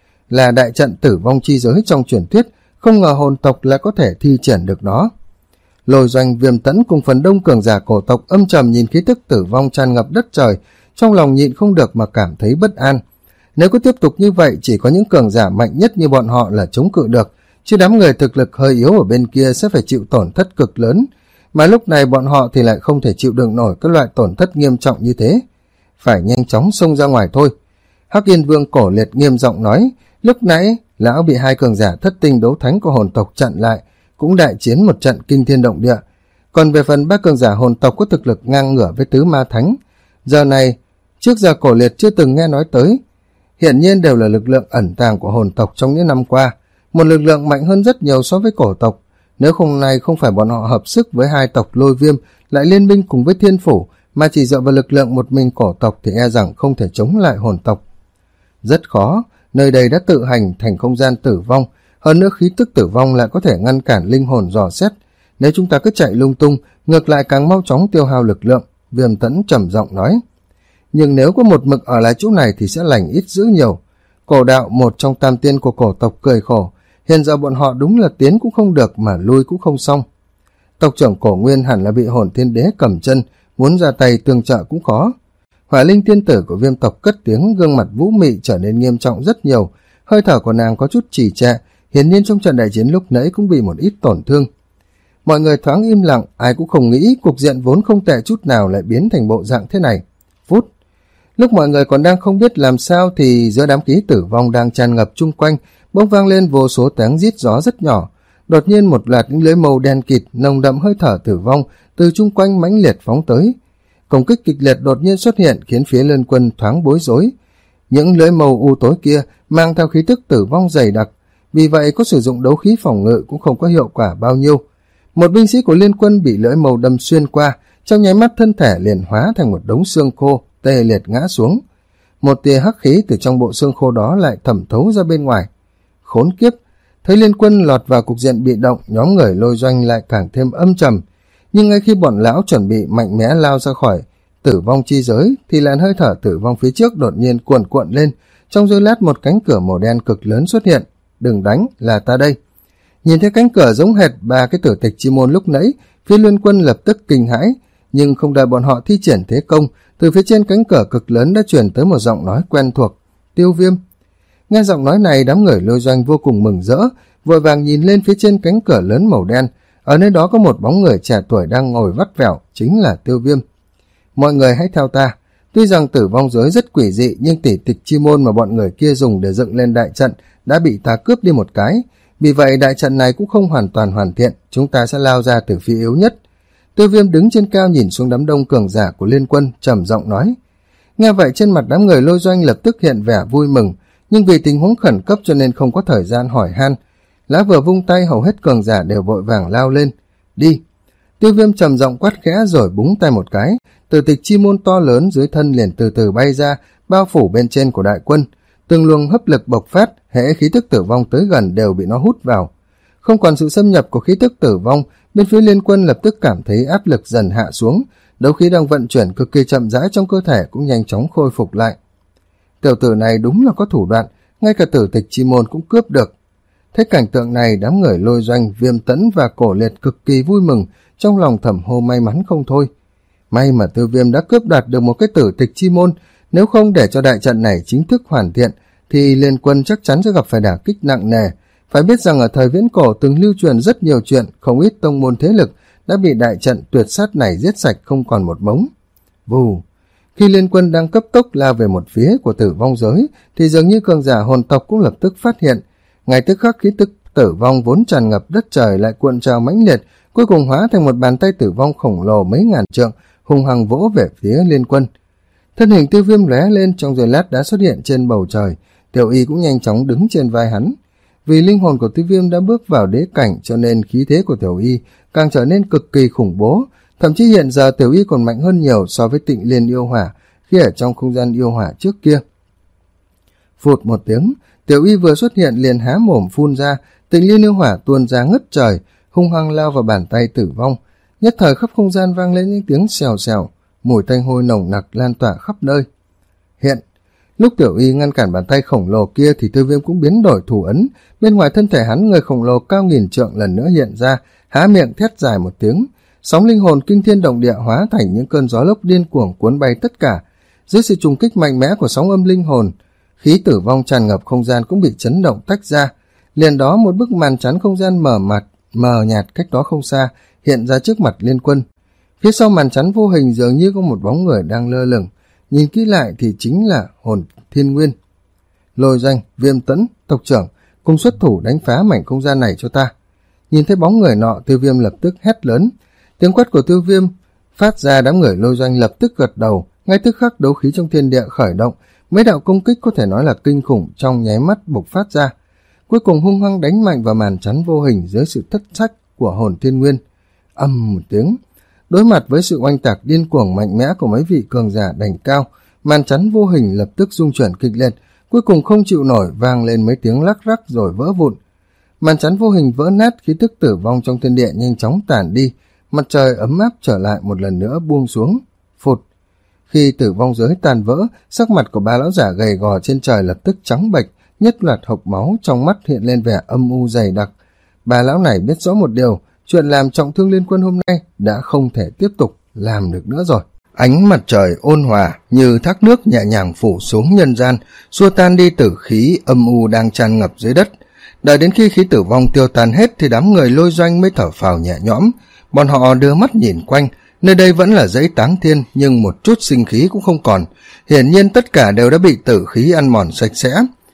Là đại trận tử vong chi giới trong truyền thuyết, không ngờ hồn tộc lại có thể thi triển được nó. Lôi Doanh, Viêm Tẫn cùng phần đông cường giả cổ tộc âm trầm nhìn khí tức tử vong tràn ngập đất trời, trong lòng nhịn không được mà cảm thấy bất an. Nếu cứ tiếp tục như vậy, chỉ có những cường giả mạnh nhất như bọn họ là chống cự được, chứ đám người thực lực hơi yếu ở bên kia sẽ phải chịu tổn thất cực lớn, mà lúc này bọn họ thì lại không thể chịu đựng nổi các loại tổn thất nghiêm trọng như thế. Phải nhanh chóng xông ra ngoài thôi. Hắc Yên Vương Cổ Liệt nghiêm giọng nói, lúc nãy lão bị hai cường giả thất tinh đấu thánh của hồn tộc chặn lại, cũng đại chiến một trận kinh thiên động địa. Còn về phần ba cường giả hồn tộc có thực lực ngang ngửa với tứ ma thánh, giờ này trước giờ Cổ Liệt chưa từng nghe nói tới, hiển nhiên đều là lực lượng ẩn tàng của hồn tộc trong những năm qua, một lực lượng mạnh hơn rất nhiều so với cổ tộc. Nếu không này không phải bọn họ hợp sức với hai tộc Lôi Viêm, lại liên minh cùng với Thiên Phủ, mà chỉ dựa vào lực lượng một mình cổ tộc thì e rằng không thể chống lại hồn tộc. Rất khó, nơi đây đã tự hành thành không gian tử vong, hơn nữa khí tức tử vong lại có thể ngăn cản linh hồn dò xét. Nếu chúng ta cứ chạy lung tung, ngược lại càng mau chóng tiêu hao lực lượng, Viêm Tẫn trầm giọng nói. Nhưng nếu có một mực ở lại chỗ này thì sẽ lành ít dữ nhiều. Cổ Đạo, một trong tam tiên của cổ tộc, cười khổ. Hiện giờ bọn họ đúng là tiến cũng không được mà lui cũng không xong. Tộc trưởng Cổ Nguyên hẳn là bị hồn thiên đế cầm chân, muốn ra tay tương trợ cũng khó. Hỏa Linh tiên tử của Viêm tộc cất tiếng, gương mặt vũ mị trở nên nghiêm trọng rất nhiều, hơi thở của nàng có chút trì trệ, hiển nhiên trong trận đại chiến lúc nãy cũng bị một ít tổn thương. Mọi người thoáng im lặng, ai cũng không nghĩ cục diện vốn không tệ chút nào lại biến thành bộ dạng thế này. Phút, lúc mọi người còn đang không biết làm sao thì giữa đám khí tử vong đang tràn ngập chung quanh, bỗng vang lên vô số tiếng rít gió rất nhỏ. Đột nhiên một loạt những lưới màu đen kịt nồng đậm hơi thở tử vong từ chung quanh mãnh liệt phóng tới. Công kích kịch liệt đột nhiên xuất hiện khiến phía liên quân thoáng bối rối. Những lưới màu u tối kia mang theo khí tức tử vong dày đặc, vì vậy có sử dụng đấu khí phòng ngự cũng không có hiệu quả bao nhiêu. Một binh sĩ của liên quân bị lưỡi màu đâm xuyên qua, trong nháy mắt thân thể liền hóa thành một đống xương khô, tê liệt ngã xuống. Một tia hắc khí từ trong bộ xương khô đó lại thẩm thấu ra bên ngoài. Khốn kiếp, thấy liên quân lọt vào cục diện bị động, nhóm người Lôi Doanh lại càng thêm âm trầm. Nhưng ngay khi bọn lão chuẩn bị mạnh mẽ lao ra khỏi tử vong chi giới, thì làn hơi thở tử vong phía trước đột nhiên cuộn cuộn lên, trong giây lát một cánh cửa màu đen cực lớn xuất hiện. Đừng đánh, là ta đây. Nhìn thấy cánh cửa giống hệt ba cái tử tịch chi môn lúc nãy, phía liên quân lập tức kinh hãi, nhưng không đợi bọn họ thi triển thế công, từ phía trên cánh cửa cực lớn đã truyền tới một giọng nói quen thuộc. Tiêu Viêm. Nghe giọng nói này, đám người Lôi Doanh vô cùng mừng rỡ, vội vàng nhìn lên phía trên cánh cửa lớn màu đen. Ở nơi đó có một bóng người trẻ tuổi đang ngồi vắt vẻo, chính là Tiêu Viêm. Mọi người hãy theo ta. Tuy rằng tử vong giới rất quỷ dị, nhưng tỷ tịch chi môn mà bọn người kia dùng để dựng lên đại trận đã bị ta cướp đi một cái. Vì vậy đại trận này cũng không hoàn toàn hoàn thiện, chúng ta sẽ lao ra từ phía yếu nhất. Tiêu Viêm đứng trên cao nhìn xuống đám đông cường giả của liên quân, trầm giọng nói. Nghe vậy trên mặt đám người Lôi Doanh lập tức hiện vẻ vui mừng, nhưng vì tình huống khẩn cấp cho nên không có thời gian hỏi han. Lá vừa vung tay, hầu hết cường giả đều vội vàng lao lên. Đi. Tiêu Viêm trầm giọng quát khẽ rồi búng tay một cái, từ tịch chi môn to lớn dưới thân liền từ từ bay ra, bao phủ bên trên của đại quân. Từng luồng hấp lực bộc phát, hễ khí tức tử vong tới gần đều bị nó hút vào. Không còn sự xâm nhập của khí tức tử vong, bên phía liên quân lập tức cảm thấy áp lực dần hạ xuống, đấu khí đang vận chuyển cực kỳ chậm rãi trong cơ thể cũng nhanh chóng khôi phục lại. Tiểu tử này đúng là có thủ đoạn, ngay cả tử tịch chi môn cũng cướp được. Thấy cảnh tượng này, đám người Lôi Doanh, Viêm Tẫn và Cổ Liệt cực kỳ vui mừng, trong lòng thầm hô may mắn không thôi. May mà Tiêu Viêm đã cướp đoạt được một cái tử tịch chi môn, nếu không để cho đại trận này chính thức hoàn thiện, thì liên quân chắc chắn sẽ gặp phải đả kích nặng nề. Phải biết rằng ở thời viễn cổ từng lưu truyền rất nhiều chuyện, không ít tông môn thế lực đã bị đại trận tuyệt sát này giết sạch không còn một mống. Vù! Khi liên quân đang cấp tốc lao về một phía của tử vong giới, thì dường như cường giả hồn tộc cũng lập tức phát hiện. Ngay tức khắc khí tức tử vong vốn tràn ngập đất trời lại cuộn trào mãnh liệt, cuối cùng hóa thành một bàn tay tử vong khổng lồ mấy ngàn trượng, hung hăng vỗ về phía liên quân. Thân hình Tiêu Viêm lóe lên, trong giây lát đã xuất hiện trên bầu trời. Tiểu Y cũng nhanh chóng đứng trên vai hắn. Vì linh hồn của Tiêu Viêm đã bước vào đế cảnh, cho nên khí thế của Tiểu Y càng trở nên cực kỳ khủng bố, Thậm chí hiện giờ Tiểu Y còn mạnh hơn nhiều so với Tịnh Liên yêu hỏa khi ở trong không gian yêu hỏa trước kia. Phụt một tiếng, Tiểu Y vừa xuất hiện liền há mồm phun ra, Tịnh Liên yêu hỏa tuôn ra ngất trời, hung hăng lao vào bàn tay Tử Vong. Nhất thời khắp không gian vang lên những tiếng xèo xèo, mùi tanh hôi nồng nặc lan tỏa khắp nơi. Hiện, lúc Tiểu Y ngăn cản bàn tay khổng lồ kia thì Tiêu Viêm cũng biến đổi thủ ấn, bên ngoài thân thể hắn người khổng lồ cao nghìn trượng lần nữa hiện ra, há miệng thét dài một tiếng, sóng linh hồn kinh thiên động địa hóa thành những cơn gió lốc điên cuồng cuốn bay tất cả. Dưới sự trùng kích mạnh mẽ của sóng âm linh hồn, khí tử vong tràn ngập không gian cũng bị chấn động tách ra. Liền đó một bức màn chắn không gian mờ mặt mờ nhạt cách đó không xa hiện ra trước mặt Liên Quân. Phía sau màn chắn vô hình dường như có một bóng người đang lơ lửng, nhìn kỹ lại thì chính là Hồn Thiên Nguyên. Lôi Doanh, Viêm Tẫn, tộc trưởng, cùng xuất thủ đánh phá mảnh không gian này cho ta. Nhìn thấy bóng người nọ, Tiêu Viêm lập tức hét lớn. Tiếng quát của Tiêu Viêm phát ra, đám người Lôi Doanh lập tức gật đầu, ngay tức khắc đấu khí trong thiên địa khởi động, mấy đạo công kích có thể nói là kinh khủng trong nháy mắt bộc phát ra, cuối cùng hung hăng đánh mạnh vào màn chắn vô hình dưới sự thất sách của Hồn Thiên Nguyên. Âm một tiếng, đối mặt với sự oanh tạc điên cuồng mạnh mẽ của mấy vị cường giả đỉnh cao, màn chắn vô hình lập tức rung chuyển kịch liệt, cuối cùng không chịu nổi, vang lên mấy tiếng lắc rắc rồi vỡ vụn. Màn chắn vô hình vỡ nát, khí tức tử vong trong thiên địa nhanh chóng tản đi, mặt trời ấm áp trở lại một lần nữa buông xuống. Phụt! Khi tử vong giới tàn vỡ, sắc mặt của ba lão giả gầy gò trên trời lập tức trắng bệch, nhất loạt hộc máu, trong mắt hiện lên vẻ âm u dày đặc. Ba lão này biết rõ một điều, chuyện làm trọng thương Liên Quân hôm nay đã không thể tiếp tục làm được nữa rồi. Ánh mặt trời ôn hòa như thác nước nhẹ nhàng phủ xuống nhân gian, xua tan đi tử khí âm u đang tràn ngập dưới đất. Đợi đến khi khí tử vong tiêu tan hết thì đám người Lôi Doanh mới thở phào nhẹ nhõm. Bọn họ đưa mắt nhìn quanh, nơi đây vẫn là dãy táng thiên nhưng một chút sinh khí cũng không còn, hiển nhiên tất cả đều đã bị tử khí ăn mòn sạch sẽ.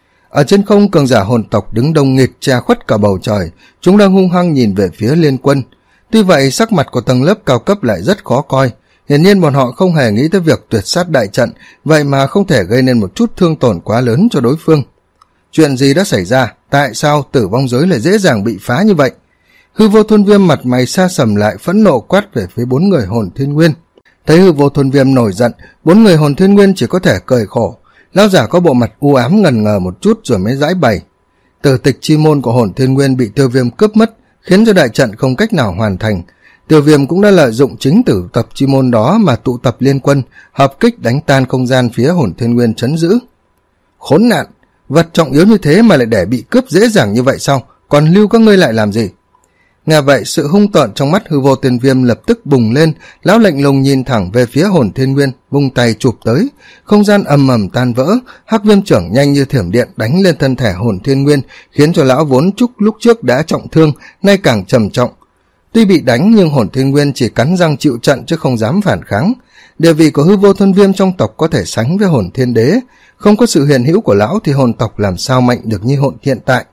Ở trên không, cường giả hồn tộc đứng đông nghịt che khuất cả bầu trời, chúng đang hung hăng nhìn về phía Liên Quân. Tuy vậy sắc mặt của tầng lớp cao cấp lại rất khó coi, hiển nhiên bọn họ không hề nghĩ tới việc tuyệt sát đại trận, vậy mà không thể gây nên một chút thương tổn quá lớn cho đối phương. Chuyện gì đã xảy ra? Tại sao tử vong giới lại dễ dàng bị phá như vậy? Hư Vô Thôn Viêm mặt mày sa sầm lại, phẫn nộ quát về phía bốn người Hồn Thiên Nguyên. Thấy Hư Vô Thôn Viêm nổi giận, bốn người Hồn Thiên Nguyên chỉ có thể cười khổ. Lão giả có bộ mặt u ám ngần ngờ một chút rồi mới giải bày. Tử tịch chi môn của Hồn Thiên Nguyên bị Tiêu Viêm cướp mất, khiến cho đại trận không cách nào hoàn thành. Tiêu Viêm cũng đã lợi dụng chính tử tập chi môn đó mà tụ tập liên quân, hợp kích đánh tan không gian phía Hồn Thiên Nguyên trấn giữ. Khốn nạn, vật trọng yếu như thế mà lại để bị cướp dễ dàng như vậy sao? Còn lưu các ngươi lại làm gì? Nghe vậy, sự hung tợn trong mắt Hư Vô Tiên Viêm lập tức bùng lên, lão lạnh lùng nhìn thẳng về phía Hồn Thiên Nguyên, vung tay chụp tới, không gian ầm ầm tan vỡ, hắc viêm trưởng nhanh như thiểm điện đánh lên thân thể Hồn Thiên Nguyên, khiến cho lão vốn chúc lúc trước đã trọng thương, nay càng trầm trọng. Tuy bị đánh nhưng Hồn Thiên Nguyên chỉ cắn răng chịu trận chứ không dám phản kháng. Địa vị của Hư Vô Thân Viêm trong tộc có thể sánh với Hồn Thiên Đế, không có sự hiện hữu của lão thì hồn tộc làm sao mạnh được như hồn hiện tại.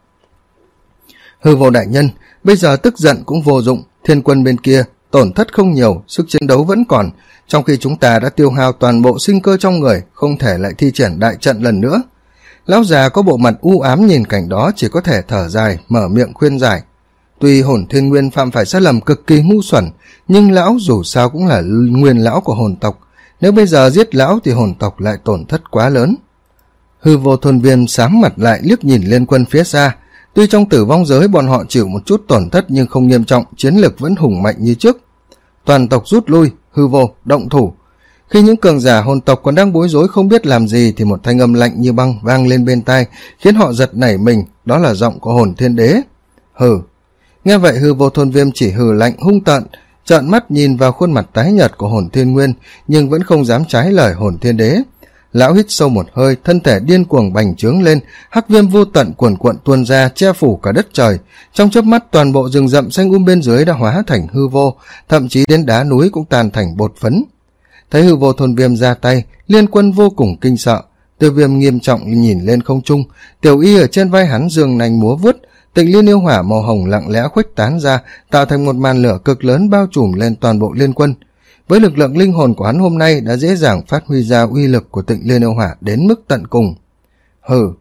Hư Vô đại nhân, bây giờ tức giận cũng vô dụng, thiên quân bên kia tổn thất không nhiều, sức chiến đấu vẫn còn, trong khi chúng ta đã tiêu hao toàn bộ sinh cơ trong người, không thể lại thi triển đại trận lần nữa. Lão già có bộ mặt u ám nhìn cảnh đó chỉ có thể thở dài, mở miệng khuyên giải. Tuy Hồn Thiên Nguyên phạm phải sai lầm cực kỳ ngu xuẩn, nhưng lão dù sao cũng là nguyên lão của hồn tộc, nếu bây giờ giết lão thì hồn tộc lại tổn thất quá lớn. Hư Vô Thôn Viêm sám mặt lại liếc nhìn liên quân phía xa. Tuy trong tử vong giới bọn họ chịu một chút tổn thất nhưng không nghiêm trọng, chiến lực vẫn hùng mạnh như trước. Toàn tộc rút lui, Hư Vô, động thủ. Khi những cường giả hồn tộc còn đang bối rối không biết làm gì thì một thanh âm lạnh như băng vang lên bên tai, khiến họ giật nảy mình, đó là giọng của Hồn Thiên Đế. Hừ. Nghe vậy Hư Vô Thôn Viêm chỉ hừ lạnh hung tợn, trợn mắt nhìn vào khuôn mặt tái nhợt của Hồn Thiên Nguyên, nhưng vẫn không dám trái lời Hồn Thiên Đế. Lão hít sâu một hơi, thân thể điên cuồng bành trướng lên, hắc viêm vô tận cuồn cuộn tuôn ra che phủ cả đất trời. Trong chớp mắt toàn bộ rừng rậm xanh um bên dưới đã hóa thành hư vô, thậm chí đến đá núi cũng tan thành bột phấn. Thấy Hư Vô Thôn Viêm ra tay, liên quân vô cùng kinh sợ. Tiêu Viêm nghiêm trọng nhìn lên không trung, Tiểu Y ở trên vai hắn giương nanh múa vuốt, Tịnh Liên yêu hỏa màu hồng lặng lẽ khuếch tán ra, tạo thành một màn lửa cực lớn bao trùm lên toàn bộ liên quân. Với lực lượng linh hồn của hắn hôm nay đã dễ dàng phát huy ra uy lực của Tịnh Liên yêu hỏa đến mức tận cùng. Hừ.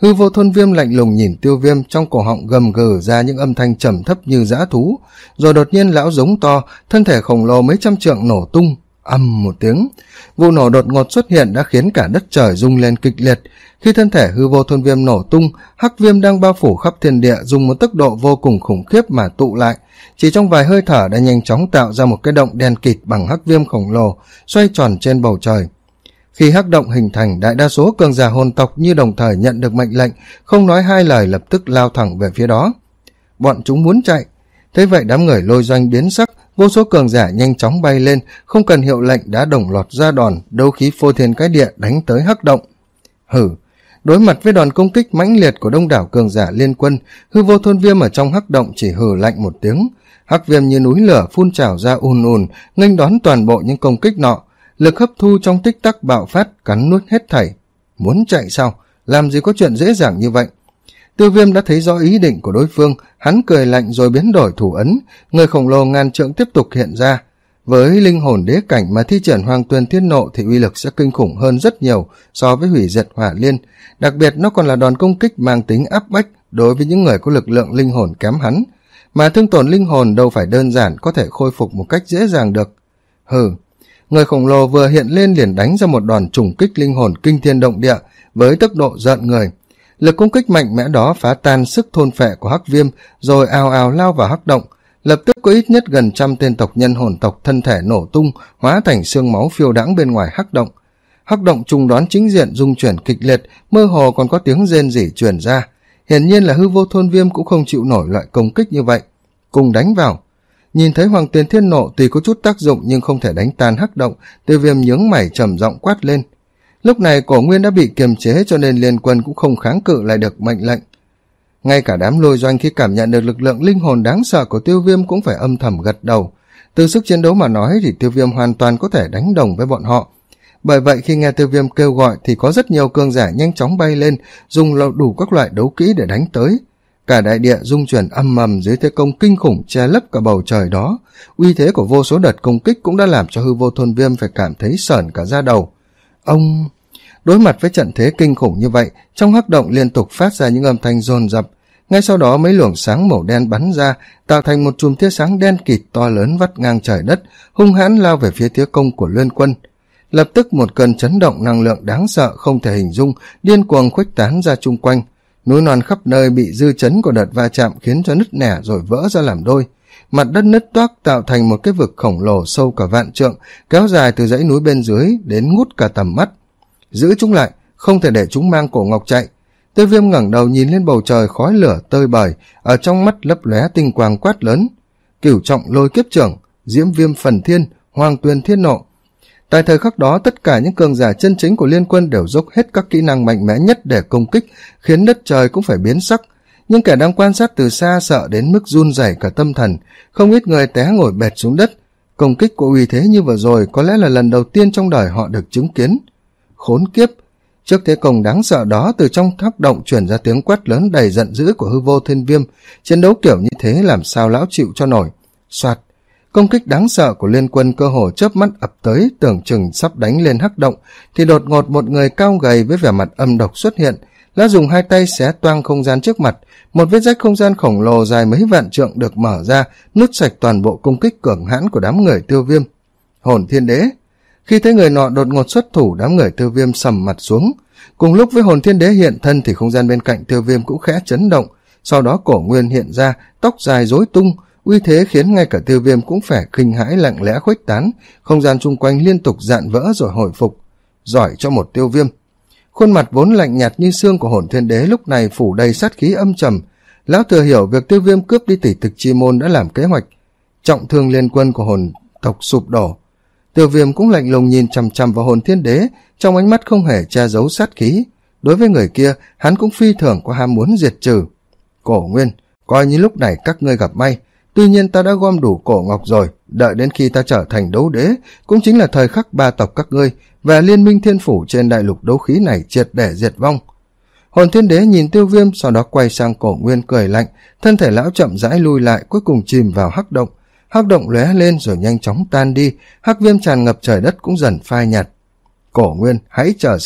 Hư vô thôn viêm lạnh lùng nhìn Tiêu Viêm, trong cổ họng gầm gừ ra những âm thanh trầm thấp như dã thú, rồi đột nhiên lão giống to, thân thể khổng lồ mấy trăm trượng nổ tung. Ầm một tiếng, vụ nổ đột ngột xuất hiện đã khiến cả đất trời rung lên kịch liệt. Khi thân thể hư vô thôn viêm nổ tung, hắc viêm đang bao phủ khắp thiên địa dùng một tốc độ vô cùng khủng khiếp mà tụ lại, chỉ trong vài hơi thở đã nhanh chóng tạo ra một cái động đen kịt bằng hắc viêm khổng lồ xoay tròn trên bầu trời. Khi hắc động hình thành, đại đa số cường giả hồn tộc như đồng thời nhận được mệnh lệnh, không nói hai lời lập tức lao thẳng về phía đó. Bọn chúng muốn chạy. Thế vậy đám người Lôi Doanh biến sắc, vô số cường giả nhanh chóng bay lên, không cần hiệu lệnh đã đồng loạt ra đòn, đấu khí phô thiên cái địa đánh tới hắc động. Hử! Đối mặt với đòn công kích mãnh liệt của đông đảo cường giả liên quân, hư vô thôn viêm ở trong hắc động chỉ hừ lạnh một tiếng. Hắc viêm như núi lửa phun trào ra ùn ùn, nghênh đón toàn bộ những công kích nọ. Lực hấp thu trong tích tắc bạo phát, cắn nuốt hết thảy. Muốn chạy sao? Làm gì có chuyện dễ dàng như vậy? Tiêu Viêm đã thấy rõ ý định của đối phương, hắn cười lạnh rồi biến đổi thủ ấn, người khổng lồ ngàn trượng tiếp tục hiện ra. Với linh hồn đế cảnh mà thi triển Hoàng Tuyền Thiên Nộ thì uy lực sẽ kinh khủng hơn rất nhiều so với hủy diệt hỏa liên, đặc biệt nó còn là đòn công kích mang tính áp bách đối với những người có lực lượng linh hồn kém hắn, mà thương tổn linh hồn đâu phải đơn giản có thể khôi phục một cách dễ dàng được. Hừ, người khổng lồ vừa hiện lên liền đánh ra một đòn trùng kích linh hồn kinh thiên động địa với tốc độ rợn người. Lực công kích mạnh mẽ đó phá tan sức thôn phệ của hắc viêm, rồi ào ào lao vào hắc động. Lập tức có ít nhất gần trăm tên tộc nhân hồn tộc thân thể nổ tung, hóa thành xương máu phiêu đãng bên ngoài hắc động. Hắc động trùng đón chính diện rung chuyển kịch liệt, mơ hồ còn có tiếng rên rỉ truyền ra. Hiển nhiên là hư vô thôn viêm cũng không chịu nổi loại công kích như vậy. Cùng đánh vào. Nhìn thấy Hoàng Tuyền Thiên Nộ tuy có chút tác dụng nhưng không thể đánh tan hắc động, Tiêu Viêm nhướng mày trầm giọng quát lên. Lúc này Cổ Nguyên đã bị kiềm chế cho nên liên quân cũng không kháng cự lại được mệnh lệnh. Ngay cả đám Lôi Doanh khi cảm nhận được lực lượng linh hồn đáng sợ của Tiêu Viêm cũng phải âm thầm gật đầu. Từ sức chiến đấu mà nói thì Tiêu Viêm hoàn toàn có thể đánh đồng với bọn họ. Bởi vậy khi nghe Tiêu Viêm kêu gọi thì có rất nhiều cường giả nhanh chóng bay lên, dùng đủ các loại đấu kỹ để đánh tới. Cả đại địa rung chuyển âm mầm dưới thế công kinh khủng che lấp cả bầu trời đó. Uy thế của vô số đợt công kích cũng đã làm cho hư vô thôn viêm phải cảm thấy sởn cả da đầu. Ông... Đối mặt với trận thế kinh khủng như vậy, trong hắc động liên tục phát ra những âm thanh dồn dập. Ngay sau đó mấy luồng sáng màu đen bắn ra, tạo thành một chùm tia sáng đen kịt to lớn vắt ngang trời đất, hung hãn lao về phía thế công của Liên Quân. Lập tức một cơn chấn động năng lượng đáng sợ không thể hình dung, điên cuồng khuếch tán ra chung quanh. Núi non khắp nơi bị dư chấn của đợt va chạm khiến cho nứt nẻ rồi vỡ ra làm đôi. Mặt đất nứt toác tạo thành một cái vực khổng lồ sâu cả vạn trượng, kéo dài từ dãy núi bên dưới đến ngút cả tầm mắt. Giữ chúng lại, không thể để chúng mang cổ ngọc chạy. Tiêu Viêm ngẩng đầu nhìn lên bầu trời khói lửa tơi bời, ở trong mắt lấp lóe tinh quang quát lớn. Cửu trọng lôi kiếp trưởng, diễm viêm phần thiên, Hoàng Tuyền Thiên Nộ. Tại thời khắc đó, tất cả những cường giả chân chính của Liên Quân đều dốc hết các kỹ năng mạnh mẽ nhất để công kích, khiến đất trời cũng phải biến sắc. Nhưng kẻ đang quan sát từ xa sợ đến mức run rẩy cả tâm thần, không ít người té ngồi bệt xuống đất. Công kích của uy thế như vừa rồi có lẽ là lần đầu tiên trong đời họ được chứng kiến. Khốn kiếp! Trước thế công đáng sợ đó, từ trong tháp động truyền ra tiếng quát lớn đầy giận dữ của hư vô thiên viêm. Chiến đấu kiểu như thế làm sao lão chịu cho nổi. Soạt! Công kích đáng sợ của Liên Quân cơ hồ chớp mắt ập tới, tưởng chừng sắp đánh lên hắc động, thì đột ngột một người cao gầy với vẻ mặt âm độc xuất hiện. Lão dùng hai tay xé toang không gian trước mặt, một vết rách không gian khổng lồ dài mấy vạn trượng được mở ra, nuốt sạch toàn bộ công kích cường hãn của đám người Tiêu Viêm. Hồn Thiên Đế! Khi thấy người nọ đột ngột xuất thủ, đám người Tiêu Viêm sầm mặt xuống. Cùng lúc với Hồn Thiên Đế hiện thân thì không gian bên cạnh Tiêu Viêm cũng khẽ chấn động, sau đó Cổ Nguyên hiện ra, tóc dài rối tung, uy thế khiến ngay cả Tiêu Viêm cũng phải kinh hãi lặng lẽ khuếch tán, không gian chung quanh liên tục dạn vỡ rồi hồi phục. Giỏi cho một Tiêu Viêm! Khuôn mặt vốn lạnh nhạt như xương của Hồn Thiên Đế lúc này phủ đầy sát khí âm trầm. Lão thừa hiểu việc Tiêu Viêm cướp đi tỷ tịch chi môn đã làm kế hoạch. Trọng thương Liên Quân của hồn tộc sụp đổ. Tiêu Viêm cũng lạnh lùng nhìn chằm chằm vào Hồn Thiên Đế, trong ánh mắt không hề che giấu sát khí. Đối với người kia, hắn cũng phi thường có ham muốn diệt trừ. Cổ Nguyên, coi như lúc này các ngươi gặp may. Tuy nhiên ta đã gom đủ cổ ngọc rồi, đợi đến khi ta trở thành đấu đế, cũng chính là thời khắc ba tộc các ngươi và liên minh thiên phủ trên đại lục đấu khí này triệt để diệt vong. Hồn Thiên Đế nhìn Tiêu Viêm, sau đó quay sang Cổ Nguyên cười lạnh, thân thể lão chậm rãi lui lại, cuối cùng chìm vào hắc động. Hắc động lóe lên rồi nhanh chóng tan đi, hắc viêm tràn ngập trời đất cũng dần phai nhạt. Cổ Nguyên, hãy chờ xem,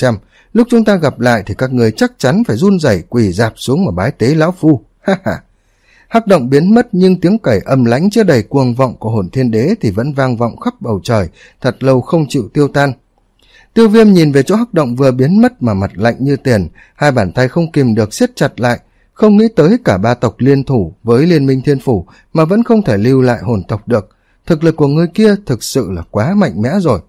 lúc chúng ta gặp lại thì các người chắc chắn phải run rẩy quỳ rạp xuống mà bái tế lão phu. Ha ha. Hắc động biến mất, nhưng tiếng cẩy âm lãnh chứa đầy cuồng vọng của Hồn Thiên Đế thì vẫn vang vọng khắp bầu trời, thật lâu không chịu tiêu tan. Tiêu Viêm nhìn về chỗ hắc động vừa biến mất mà mặt lạnh như tiền, hai bàn tay không kìm được siết chặt lại, không nghĩ tới cả ba tộc liên thủ với Liên minh Thiên Phủ mà vẫn không thể lưu lại hồn tộc được. Thực lực của người kia thực sự là quá mạnh mẽ rồi.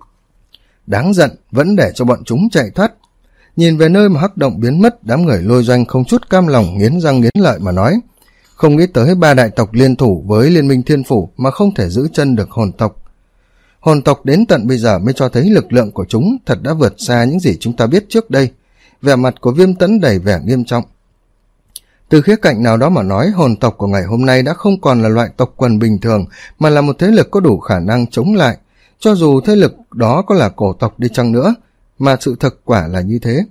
Đáng giận, vẫn để cho bọn chúng chạy thoát. Nhìn về nơi mà hắc động biến mất, đám người Lôi Doanh không chút cam lòng, nghiến răng nghiến lợi mà nói, không nghĩ tới ba đại tộc liên thủ với Liên minh Thiên Phủ mà không thể giữ chân được hồn tộc. Hồn tộc đến tận bây giờ mới cho thấy lực lượng của chúng thật đã vượt xa những gì chúng ta biết trước đây. Vẻ mặt của Viêm Tẫn đầy vẻ nghiêm trọng. Từ khía cạnh nào đó mà nói, hồn tộc của ngày hôm nay đã không còn là loại tộc quần bình thường, mà là một thế lực có đủ khả năng chống lại, cho dù thế lực đó có là cổ tộc đi chăng nữa, mà sự thực quả là như thế.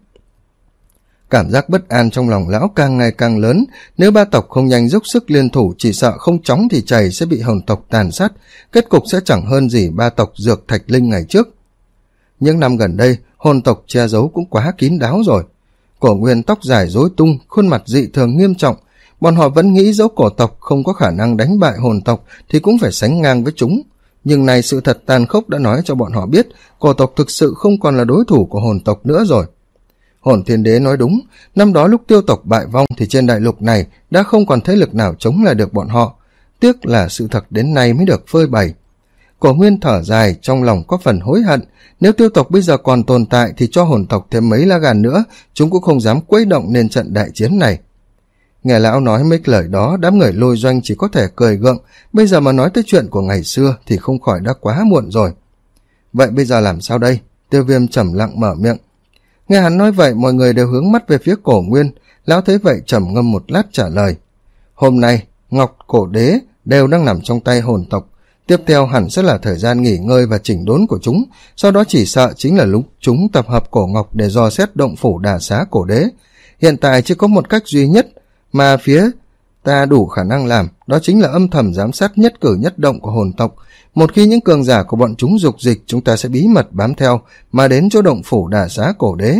Cảm giác bất an trong lòng lão càng ngày càng lớn, nếu ba tộc không nhanh dốc sức liên thủ, chỉ sợ không chóng thì chảy sẽ bị hồn tộc tàn sát, kết cục sẽ chẳng hơn gì ba tộc Dược Thạch Linh ngày trước. Những năm gần đây, hồn tộc che giấu cũng quá kín đáo rồi. Cổ Nguyên tóc dài rối tung, khuôn mặt dị thường nghiêm trọng, bọn họ vẫn nghĩ dẫu cổ tộc không có khả năng đánh bại hồn tộc thì cũng phải sánh ngang với chúng. Nhưng này sự thật tàn khốc đã nói cho bọn họ biết, cổ tộc thực sự không còn là đối thủ của hồn tộc nữa rồi. Hồn Thiên Đế nói đúng, năm đó lúc tiêu tộc bại vong thì trên đại lục này đã không còn thế lực nào chống lại được bọn họ. Tiếc là sự thật đến nay mới được phơi bày. Cổ Nguyên thở dài, trong lòng có phần hối hận, nếu tiêu tộc bây giờ còn tồn tại thì cho hồn tộc thêm mấy lá gan nữa, chúng cũng không dám quấy động nên trận đại chiến này. Nghe lão nói mấy lời đó, đám người Lôi Doanh chỉ có thể cười gượng, bây giờ mà nói tới chuyện của ngày xưa thì không khỏi đã quá muộn rồi. Vậy bây giờ làm sao đây? Tiêu Viêm trầm lặng mở miệng. Nghe hắn nói vậy, mọi người đều hướng mắt về phía Cổ Nguyên, lão thấy vậy trầm ngâm một lát trả lời. Hôm nay, Ngọc, Cổ Đế đều đang nằm trong tay hồn tộc, tiếp theo hẳn sẽ là thời gian nghỉ ngơi và chỉnh đốn của chúng, sau đó chỉ sợ chính là lúc chúng tập hợp Cổ Ngọc để dò xét động phủ đả xá Cổ Đế. Hiện tại chỉ có một cách duy nhất mà phía ta đủ khả năng làm, đó chính là âm thầm giám sát nhất cử nhất động của hồn tộc. Một khi những cường giả của bọn chúng dục dịch, chúng ta sẽ bí mật bám theo mà đến chỗ động phủ đả xá Cổ Đế.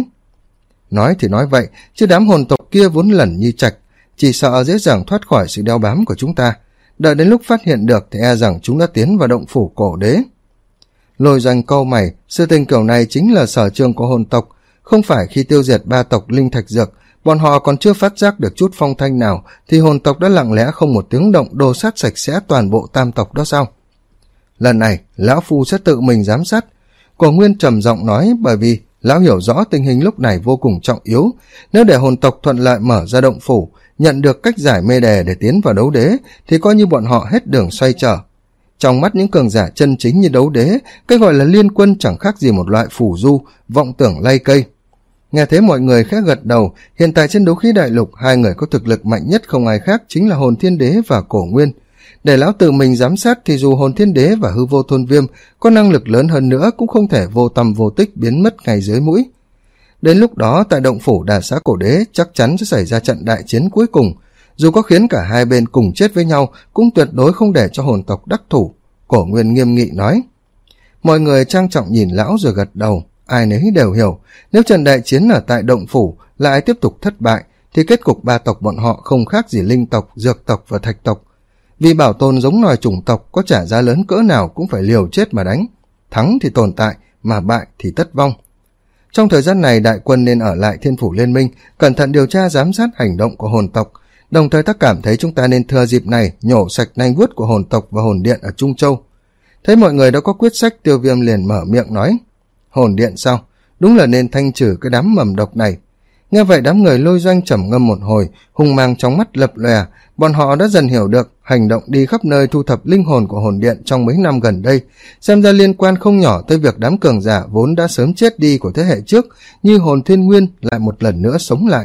Nói thì nói vậy, chứ đám hồn tộc kia vốn lẩn như trạch, chỉ sợ dễ dàng thoát khỏi sự đeo bám của chúng ta. Đợi đến lúc phát hiện được thì e rằng chúng đã tiến vào động phủ Cổ Đế. Lôi Doanh câu mày, sự tình kiểu này chính là sở trường của hồn tộc, không phải khi tiêu diệt ba tộc Linh Thạch Dược, bọn họ còn chưa phát giác được chút phong thanh nào thì hồn tộc đã lặng lẽ không một tiếng động đồ sát sạch sẽ toàn bộ tam tộc đó sao? Lần này lão phu sẽ tự mình giám sát. Cổ Nguyên trầm giọng nói, bởi vì lão hiểu rõ tình hình lúc này vô cùng trọng yếu, nếu để hồn tộc thuận lợi mở ra động phủ, nhận được cách giải mê đề để tiến vào đấu đế thì coi như bọn họ hết đường xoay trở. Trong mắt những cường giả chân chính như đấu đế, cái gọi là liên quân chẳng khác gì một loại phù du, vọng tưởng lay cây. Nghe thế mọi người khẽ gật đầu, hiện tại trên đấu khí đại lục, hai người có thực lực mạnh nhất không ai khác chính là Hồn Thiên Đế và Cổ Nguyên. Để lão tự mình giám sát thì dù Hồn Thiên Đế và Hư Vô Thôn Viêm có năng lực lớn hơn nữa cũng không thể vô tầm vô tích biến mất ngay dưới mũi. Đến lúc đó tại động phủ đả xá Cổ Đế chắc chắn sẽ xảy ra trận đại chiến cuối cùng, dù có khiến cả hai bên cùng chết với nhau cũng tuyệt đối không để cho hồn tộc đắc thủ. Cổ Nguyên nghiêm nghị nói. Mọi người trang trọng nhìn lão rồi gật đầu, ai nấy đều hiểu, nếu trận đại chiến ở tại động phủ lại tiếp tục thất bại thì kết cục ba tộc bọn họ không khác gì Linh tộc, Dược tộc và Thạch tộc. Vì bảo tồn giống nòi chủng tộc có trả giá lớn cỡ nào cũng phải liều chết mà đánh, thắng thì tồn tại, mà bại thì tất vong. Trong thời gian này đại quân nên ở lại Thiên Phủ Liên minh, cẩn thận điều tra giám sát hành động của hồn tộc, đồng thời ta cảm thấy chúng ta nên thừa dịp này nhổ sạch nanh vuốt của hồn tộc và hồn điện ở Trung Châu. Thấy mọi người đã có quyết sách, Tiêu Viêm liền mở miệng nói. Hồn điện sao? Đúng là nên thanh trừ cái đám mầm độc này. Nghe vậy đám người Lôi Doanh trầm ngâm một hồi, hung mang trong mắt lập lòe, bọn họ đã dần hiểu được hành động đi khắp nơi thu thập linh hồn của hồn điện trong mấy năm gần đây, xem ra liên quan không nhỏ tới việc đám cường giả vốn đã sớm chết đi của thế hệ trước như Hồn Thiên Nguyên lại một lần nữa sống lại.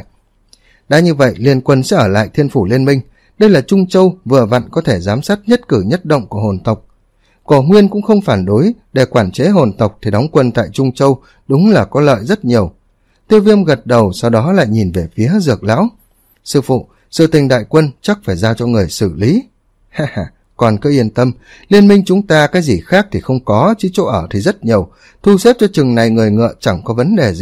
Đã như vậy, liên quân sẽ ở lại Thiên Phủ Liên minh, đây là Trung Châu vừa vặn có thể giám sát nhất cử nhất động của hồn tộc. Cổ Nguyên cũng không phản đối, để quản chế hồn tộc thì đóng quân tại Trung Châu đúng là có lợi rất nhiều. Tiêu Viêm gật đầu, sau đó lại nhìn về phía Dược lão. Sư phụ, sự tình đại quân chắc phải giao cho người xử lý. Ha ha, còn cứ yên tâm, liên minh chúng ta cái gì khác thì không có, chứ chỗ ở thì rất nhiều, thu xếp cho chừng này người ngựa chẳng có vấn đề gì,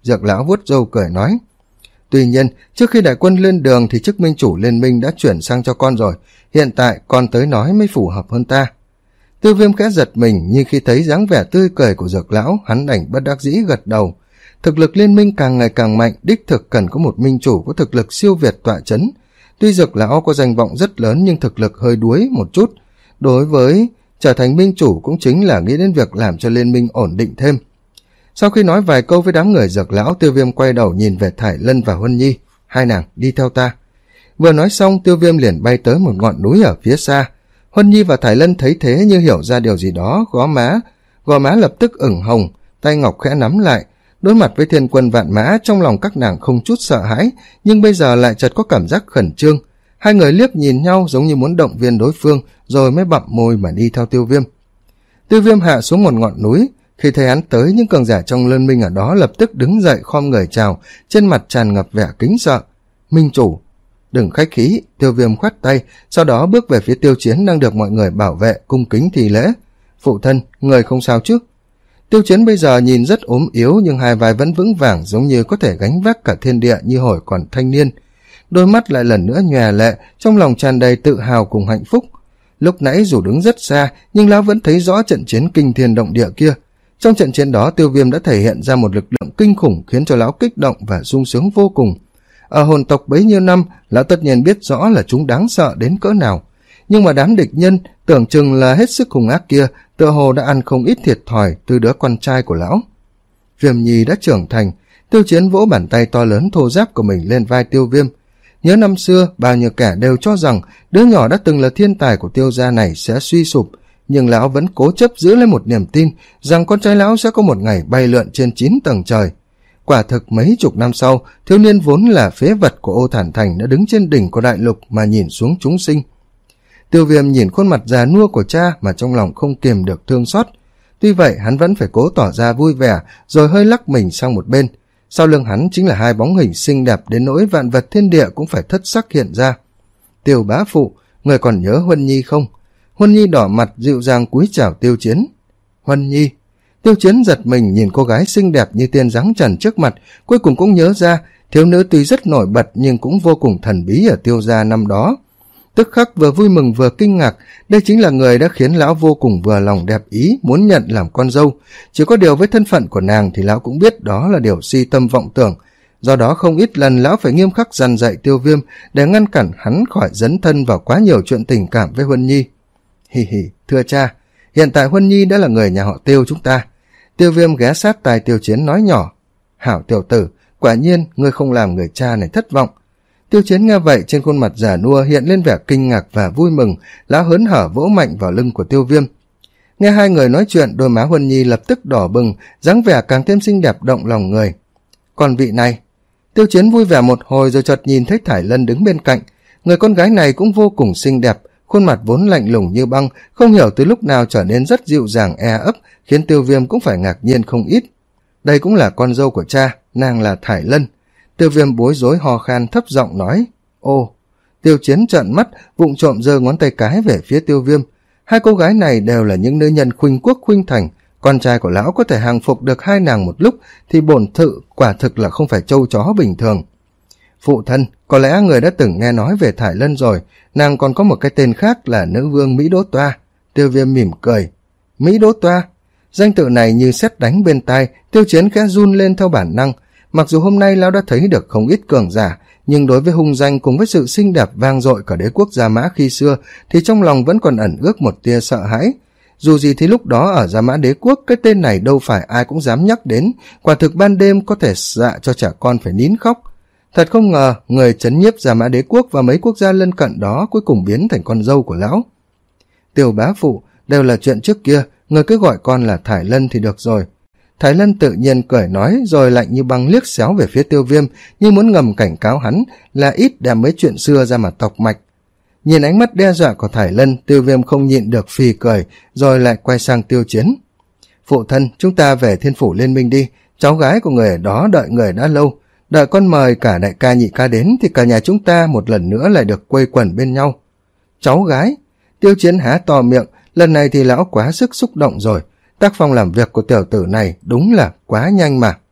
Dược lão vuốt râu cười nói. Tuy nhiên, trước khi đại quân lên đường thì chức minh chủ liên minh đã chuyển sang cho con rồi, hiện tại con tới nói mới phù hợp hơn ta. Tiêu Viêm khẽ giật mình, nhưng khi thấy dáng vẻ tươi cười của Dược lão, hắn đành bất đắc dĩ gật đầu. Thực lực liên minh càng ngày càng mạnh, đích thực cần có một minh chủ có thực lực siêu việt tọa chấn. Tuy Dược lão có danh vọng rất lớn nhưng thực lực hơi đuối một chút. Đối với trở thành minh chủ cũng chính là nghĩ đến việc làm cho liên minh ổn định thêm. Sau khi nói vài câu với đám người Dược lão, Tiêu Viêm quay đầu nhìn về Thải Lân và Huân Nhi. Hai nàng đi theo ta. Vừa nói xong, Tiêu Viêm liền bay tới một ngọn núi ở phía xa. Huân Nhi và Thải Lân thấy thế như hiểu ra điều gì đó, gò má gò má lập tức ửng hồng, tay ngọc khẽ nắm lại. Đối mặt với thiên quân vạn mã, trong lòng các nàng không chút sợ hãi, nhưng bây giờ lại chợt có cảm giác khẩn trương. Hai người liếc nhìn nhau giống như muốn động viên đối phương, rồi mới bặm môi mà đi theo Tiêu Viêm. Tiêu Viêm hạ xuống một ngọn núi, khi thấy hắn tới, những cường giả trong liên minh ở đó lập tức đứng dậy khom người chào, trên mặt tràn ngập vẻ kính sợ. Minh chủ, đừng khách khí. Tiêu Viêm khoát tay, sau đó bước về phía Tiêu Chiến đang được mọi người bảo vệ, cung kính thi lễ. Phụ thân, người không sao chứ? Tiêu Chiến bây giờ nhìn rất ốm yếu, nhưng hai vai vẫn vững vàng, giống như có thể gánh vác cả thiên địa như hồi còn thanh niên. Đôi mắt lại lần nữa nhòe lệ, trong lòng tràn đầy tự hào cùng hạnh phúc. Lúc nãy dù đứng rất xa, nhưng lão vẫn thấy rõ trận chiến kinh thiên động địa kia. Trong trận chiến đó, Tiêu Viêm đã thể hiện ra một lực lượng kinh khủng, khiến cho lão kích động và sung sướng vô cùng. Ở hồn tộc bấy nhiêu năm, lão tất nhiên biết rõ là chúng đáng sợ đến cỡ nào. Nhưng mà đám địch nhân tưởng chừng là hết sức hung ác kia, tựa hồ đã ăn không ít thiệt thòi từ đứa con trai của lão. Viêm Nhi đã trưởng thành. Tiêu Chiến vỗ bàn tay to lớn thô ráp của mình lên vai Tiêu Viêm. Nhớ năm xưa, bao nhiêu kẻ đều cho rằng đứa nhỏ đã từng là thiên tài của Tiêu gia này sẽ suy sụp, nhưng lão vẫn cố chấp giữ lấy một niềm tin rằng con trai lão sẽ có một ngày bay lượn trên chín tầng trời. Quả thực mấy chục năm sau, thiếu niên vốn là phế vật của Ô Thản Thành đã đứng trên đỉnh của đại lục mà nhìn xuống chúng sinh. Tiêu Viêm nhìn khuôn mặt già nua của cha mà trong lòng không kiềm được thương xót. Tuy vậy hắn vẫn phải cố tỏ ra vui vẻ, rồi hơi lắc mình sang một bên. Sau lưng hắn chính là hai bóng hình xinh đẹp đến nỗi vạn vật thiên địa cũng phải thất sắc hiện ra. Tiêu bá phụ, người còn nhớ Huân Nhi không? Huân Nhi đỏ mặt dịu dàng cúi chào Tiêu Chiến. Huân Nhi. Tiêu Chiến giật mình nhìn cô gái xinh đẹp như tiên dáng trần trước mặt, cuối cùng cũng nhớ ra thiếu nữ tuy rất nổi bật nhưng cũng vô cùng thần bí ở Tiêu gia năm đó. Tức khắc vừa vui mừng vừa kinh ngạc, đây chính là người đã khiến lão vô cùng vừa lòng đẹp ý, muốn nhận làm con dâu. Chỉ có điều với thân phận của nàng thì lão cũng biết đó là điều si tâm vọng tưởng. Do đó không ít lần lão phải nghiêm khắc dằn dạy Tiêu Viêm để ngăn cản hắn khỏi dấn thân vào quá nhiều chuyện tình cảm với Huân Nhi. Hì hì, thưa cha, hiện tại Huân Nhi đã là người nhà họ Tiêu chúng ta. Tiêu Viêm ghé sát tai Tiêu Chiến nói nhỏ. Hảo tiểu tử, quả nhiên ngươi không làm người cha này thất vọng. Tiêu Chiến nghe vậy, trên khuôn mặt già nua hiện lên vẻ kinh ngạc và vui mừng, lão hớn hở vỗ mạnh vào lưng của Tiêu Viêm. Nghe hai người nói chuyện, đôi má Huân Nhi lập tức đỏ bừng, dáng vẻ càng thêm xinh đẹp động lòng người. Còn vị này? Tiêu Chiến vui vẻ một hồi rồi chợt nhìn thấy Thải Lân đứng bên cạnh. Người con gái này cũng vô cùng xinh đẹp, khuôn mặt vốn lạnh lùng như băng, không hiểu từ lúc nào trở nên rất dịu dàng e ấp, khiến Tiêu Viêm cũng phải ngạc nhiên không ít. Đây cũng là con dâu của cha, nàng là Thải Lân. Tiêu Viêm bối rối ho khan thấp giọng nói. Ô. Tiêu Chiến trợn mắt, vụng trộm giơ ngón tay cái về phía Tiêu Viêm. Hai cô gái này đều là những nữ nhân khuynh quốc khuynh thành, con trai của lão có thể hàng phục được hai nàng một lúc thì bổn thự quả thực là không phải trâu chó bình thường. Phụ thân, có lẽ người đã từng nghe nói về Thải Lân rồi, nàng còn có một cái tên khác là nữ vương Mỹ Đỗ Toa. Tiêu Viêm mỉm cười. Mỹ Đỗ Toa? Danh tự này như sét đánh bên tai, Tiêu Chiến khẽ run lên theo bản năng. Mặc dù hôm nay lão đã thấy được không ít cường giả, nhưng đối với hung danh cùng với sự xinh đẹp vang dội cả đế quốc Gia Mã khi xưa thì trong lòng vẫn còn ẩn ước một tia sợ hãi. Dù gì thì lúc đó ở Gia Mã đế quốc, cái tên này đâu phải ai cũng dám nhắc đến, quả thực ban đêm có thể dọa cho trẻ con phải nín khóc. Thật không ngờ, người trấn nhiếp Gia Mã đế quốc và mấy quốc gia lân cận đó cuối cùng biến thành con dâu của lão. Tiêu bá phụ, đều là chuyện trước kia, người cứ gọi con là Thải Lân thì được rồi. Thái Lân tự nhiên cười nói, rồi lạnh như băng liếc xéo về phía Tiêu Viêm, như muốn ngầm cảnh cáo hắn là ít đem mấy chuyện xưa ra mà tọc mạch. Nhìn ánh mắt đe dọa của Thái Lân, Tiêu Viêm không nhịn được phì cười, rồi lại quay sang Tiêu Chiến. Phụ thân, chúng ta về Thiên Phủ Liên Minh đi, cháu gái của người ở đó đợi người đã lâu, đợi con mời cả đại ca nhị ca đến thì cả nhà chúng ta một lần nữa lại được quây quần bên nhau. Cháu gái? Tiêu Chiến há to miệng, lần này thì lão quá sức xúc động rồi. Tác phong làm việc của tiểu tử này đúng là quá nhanh mà.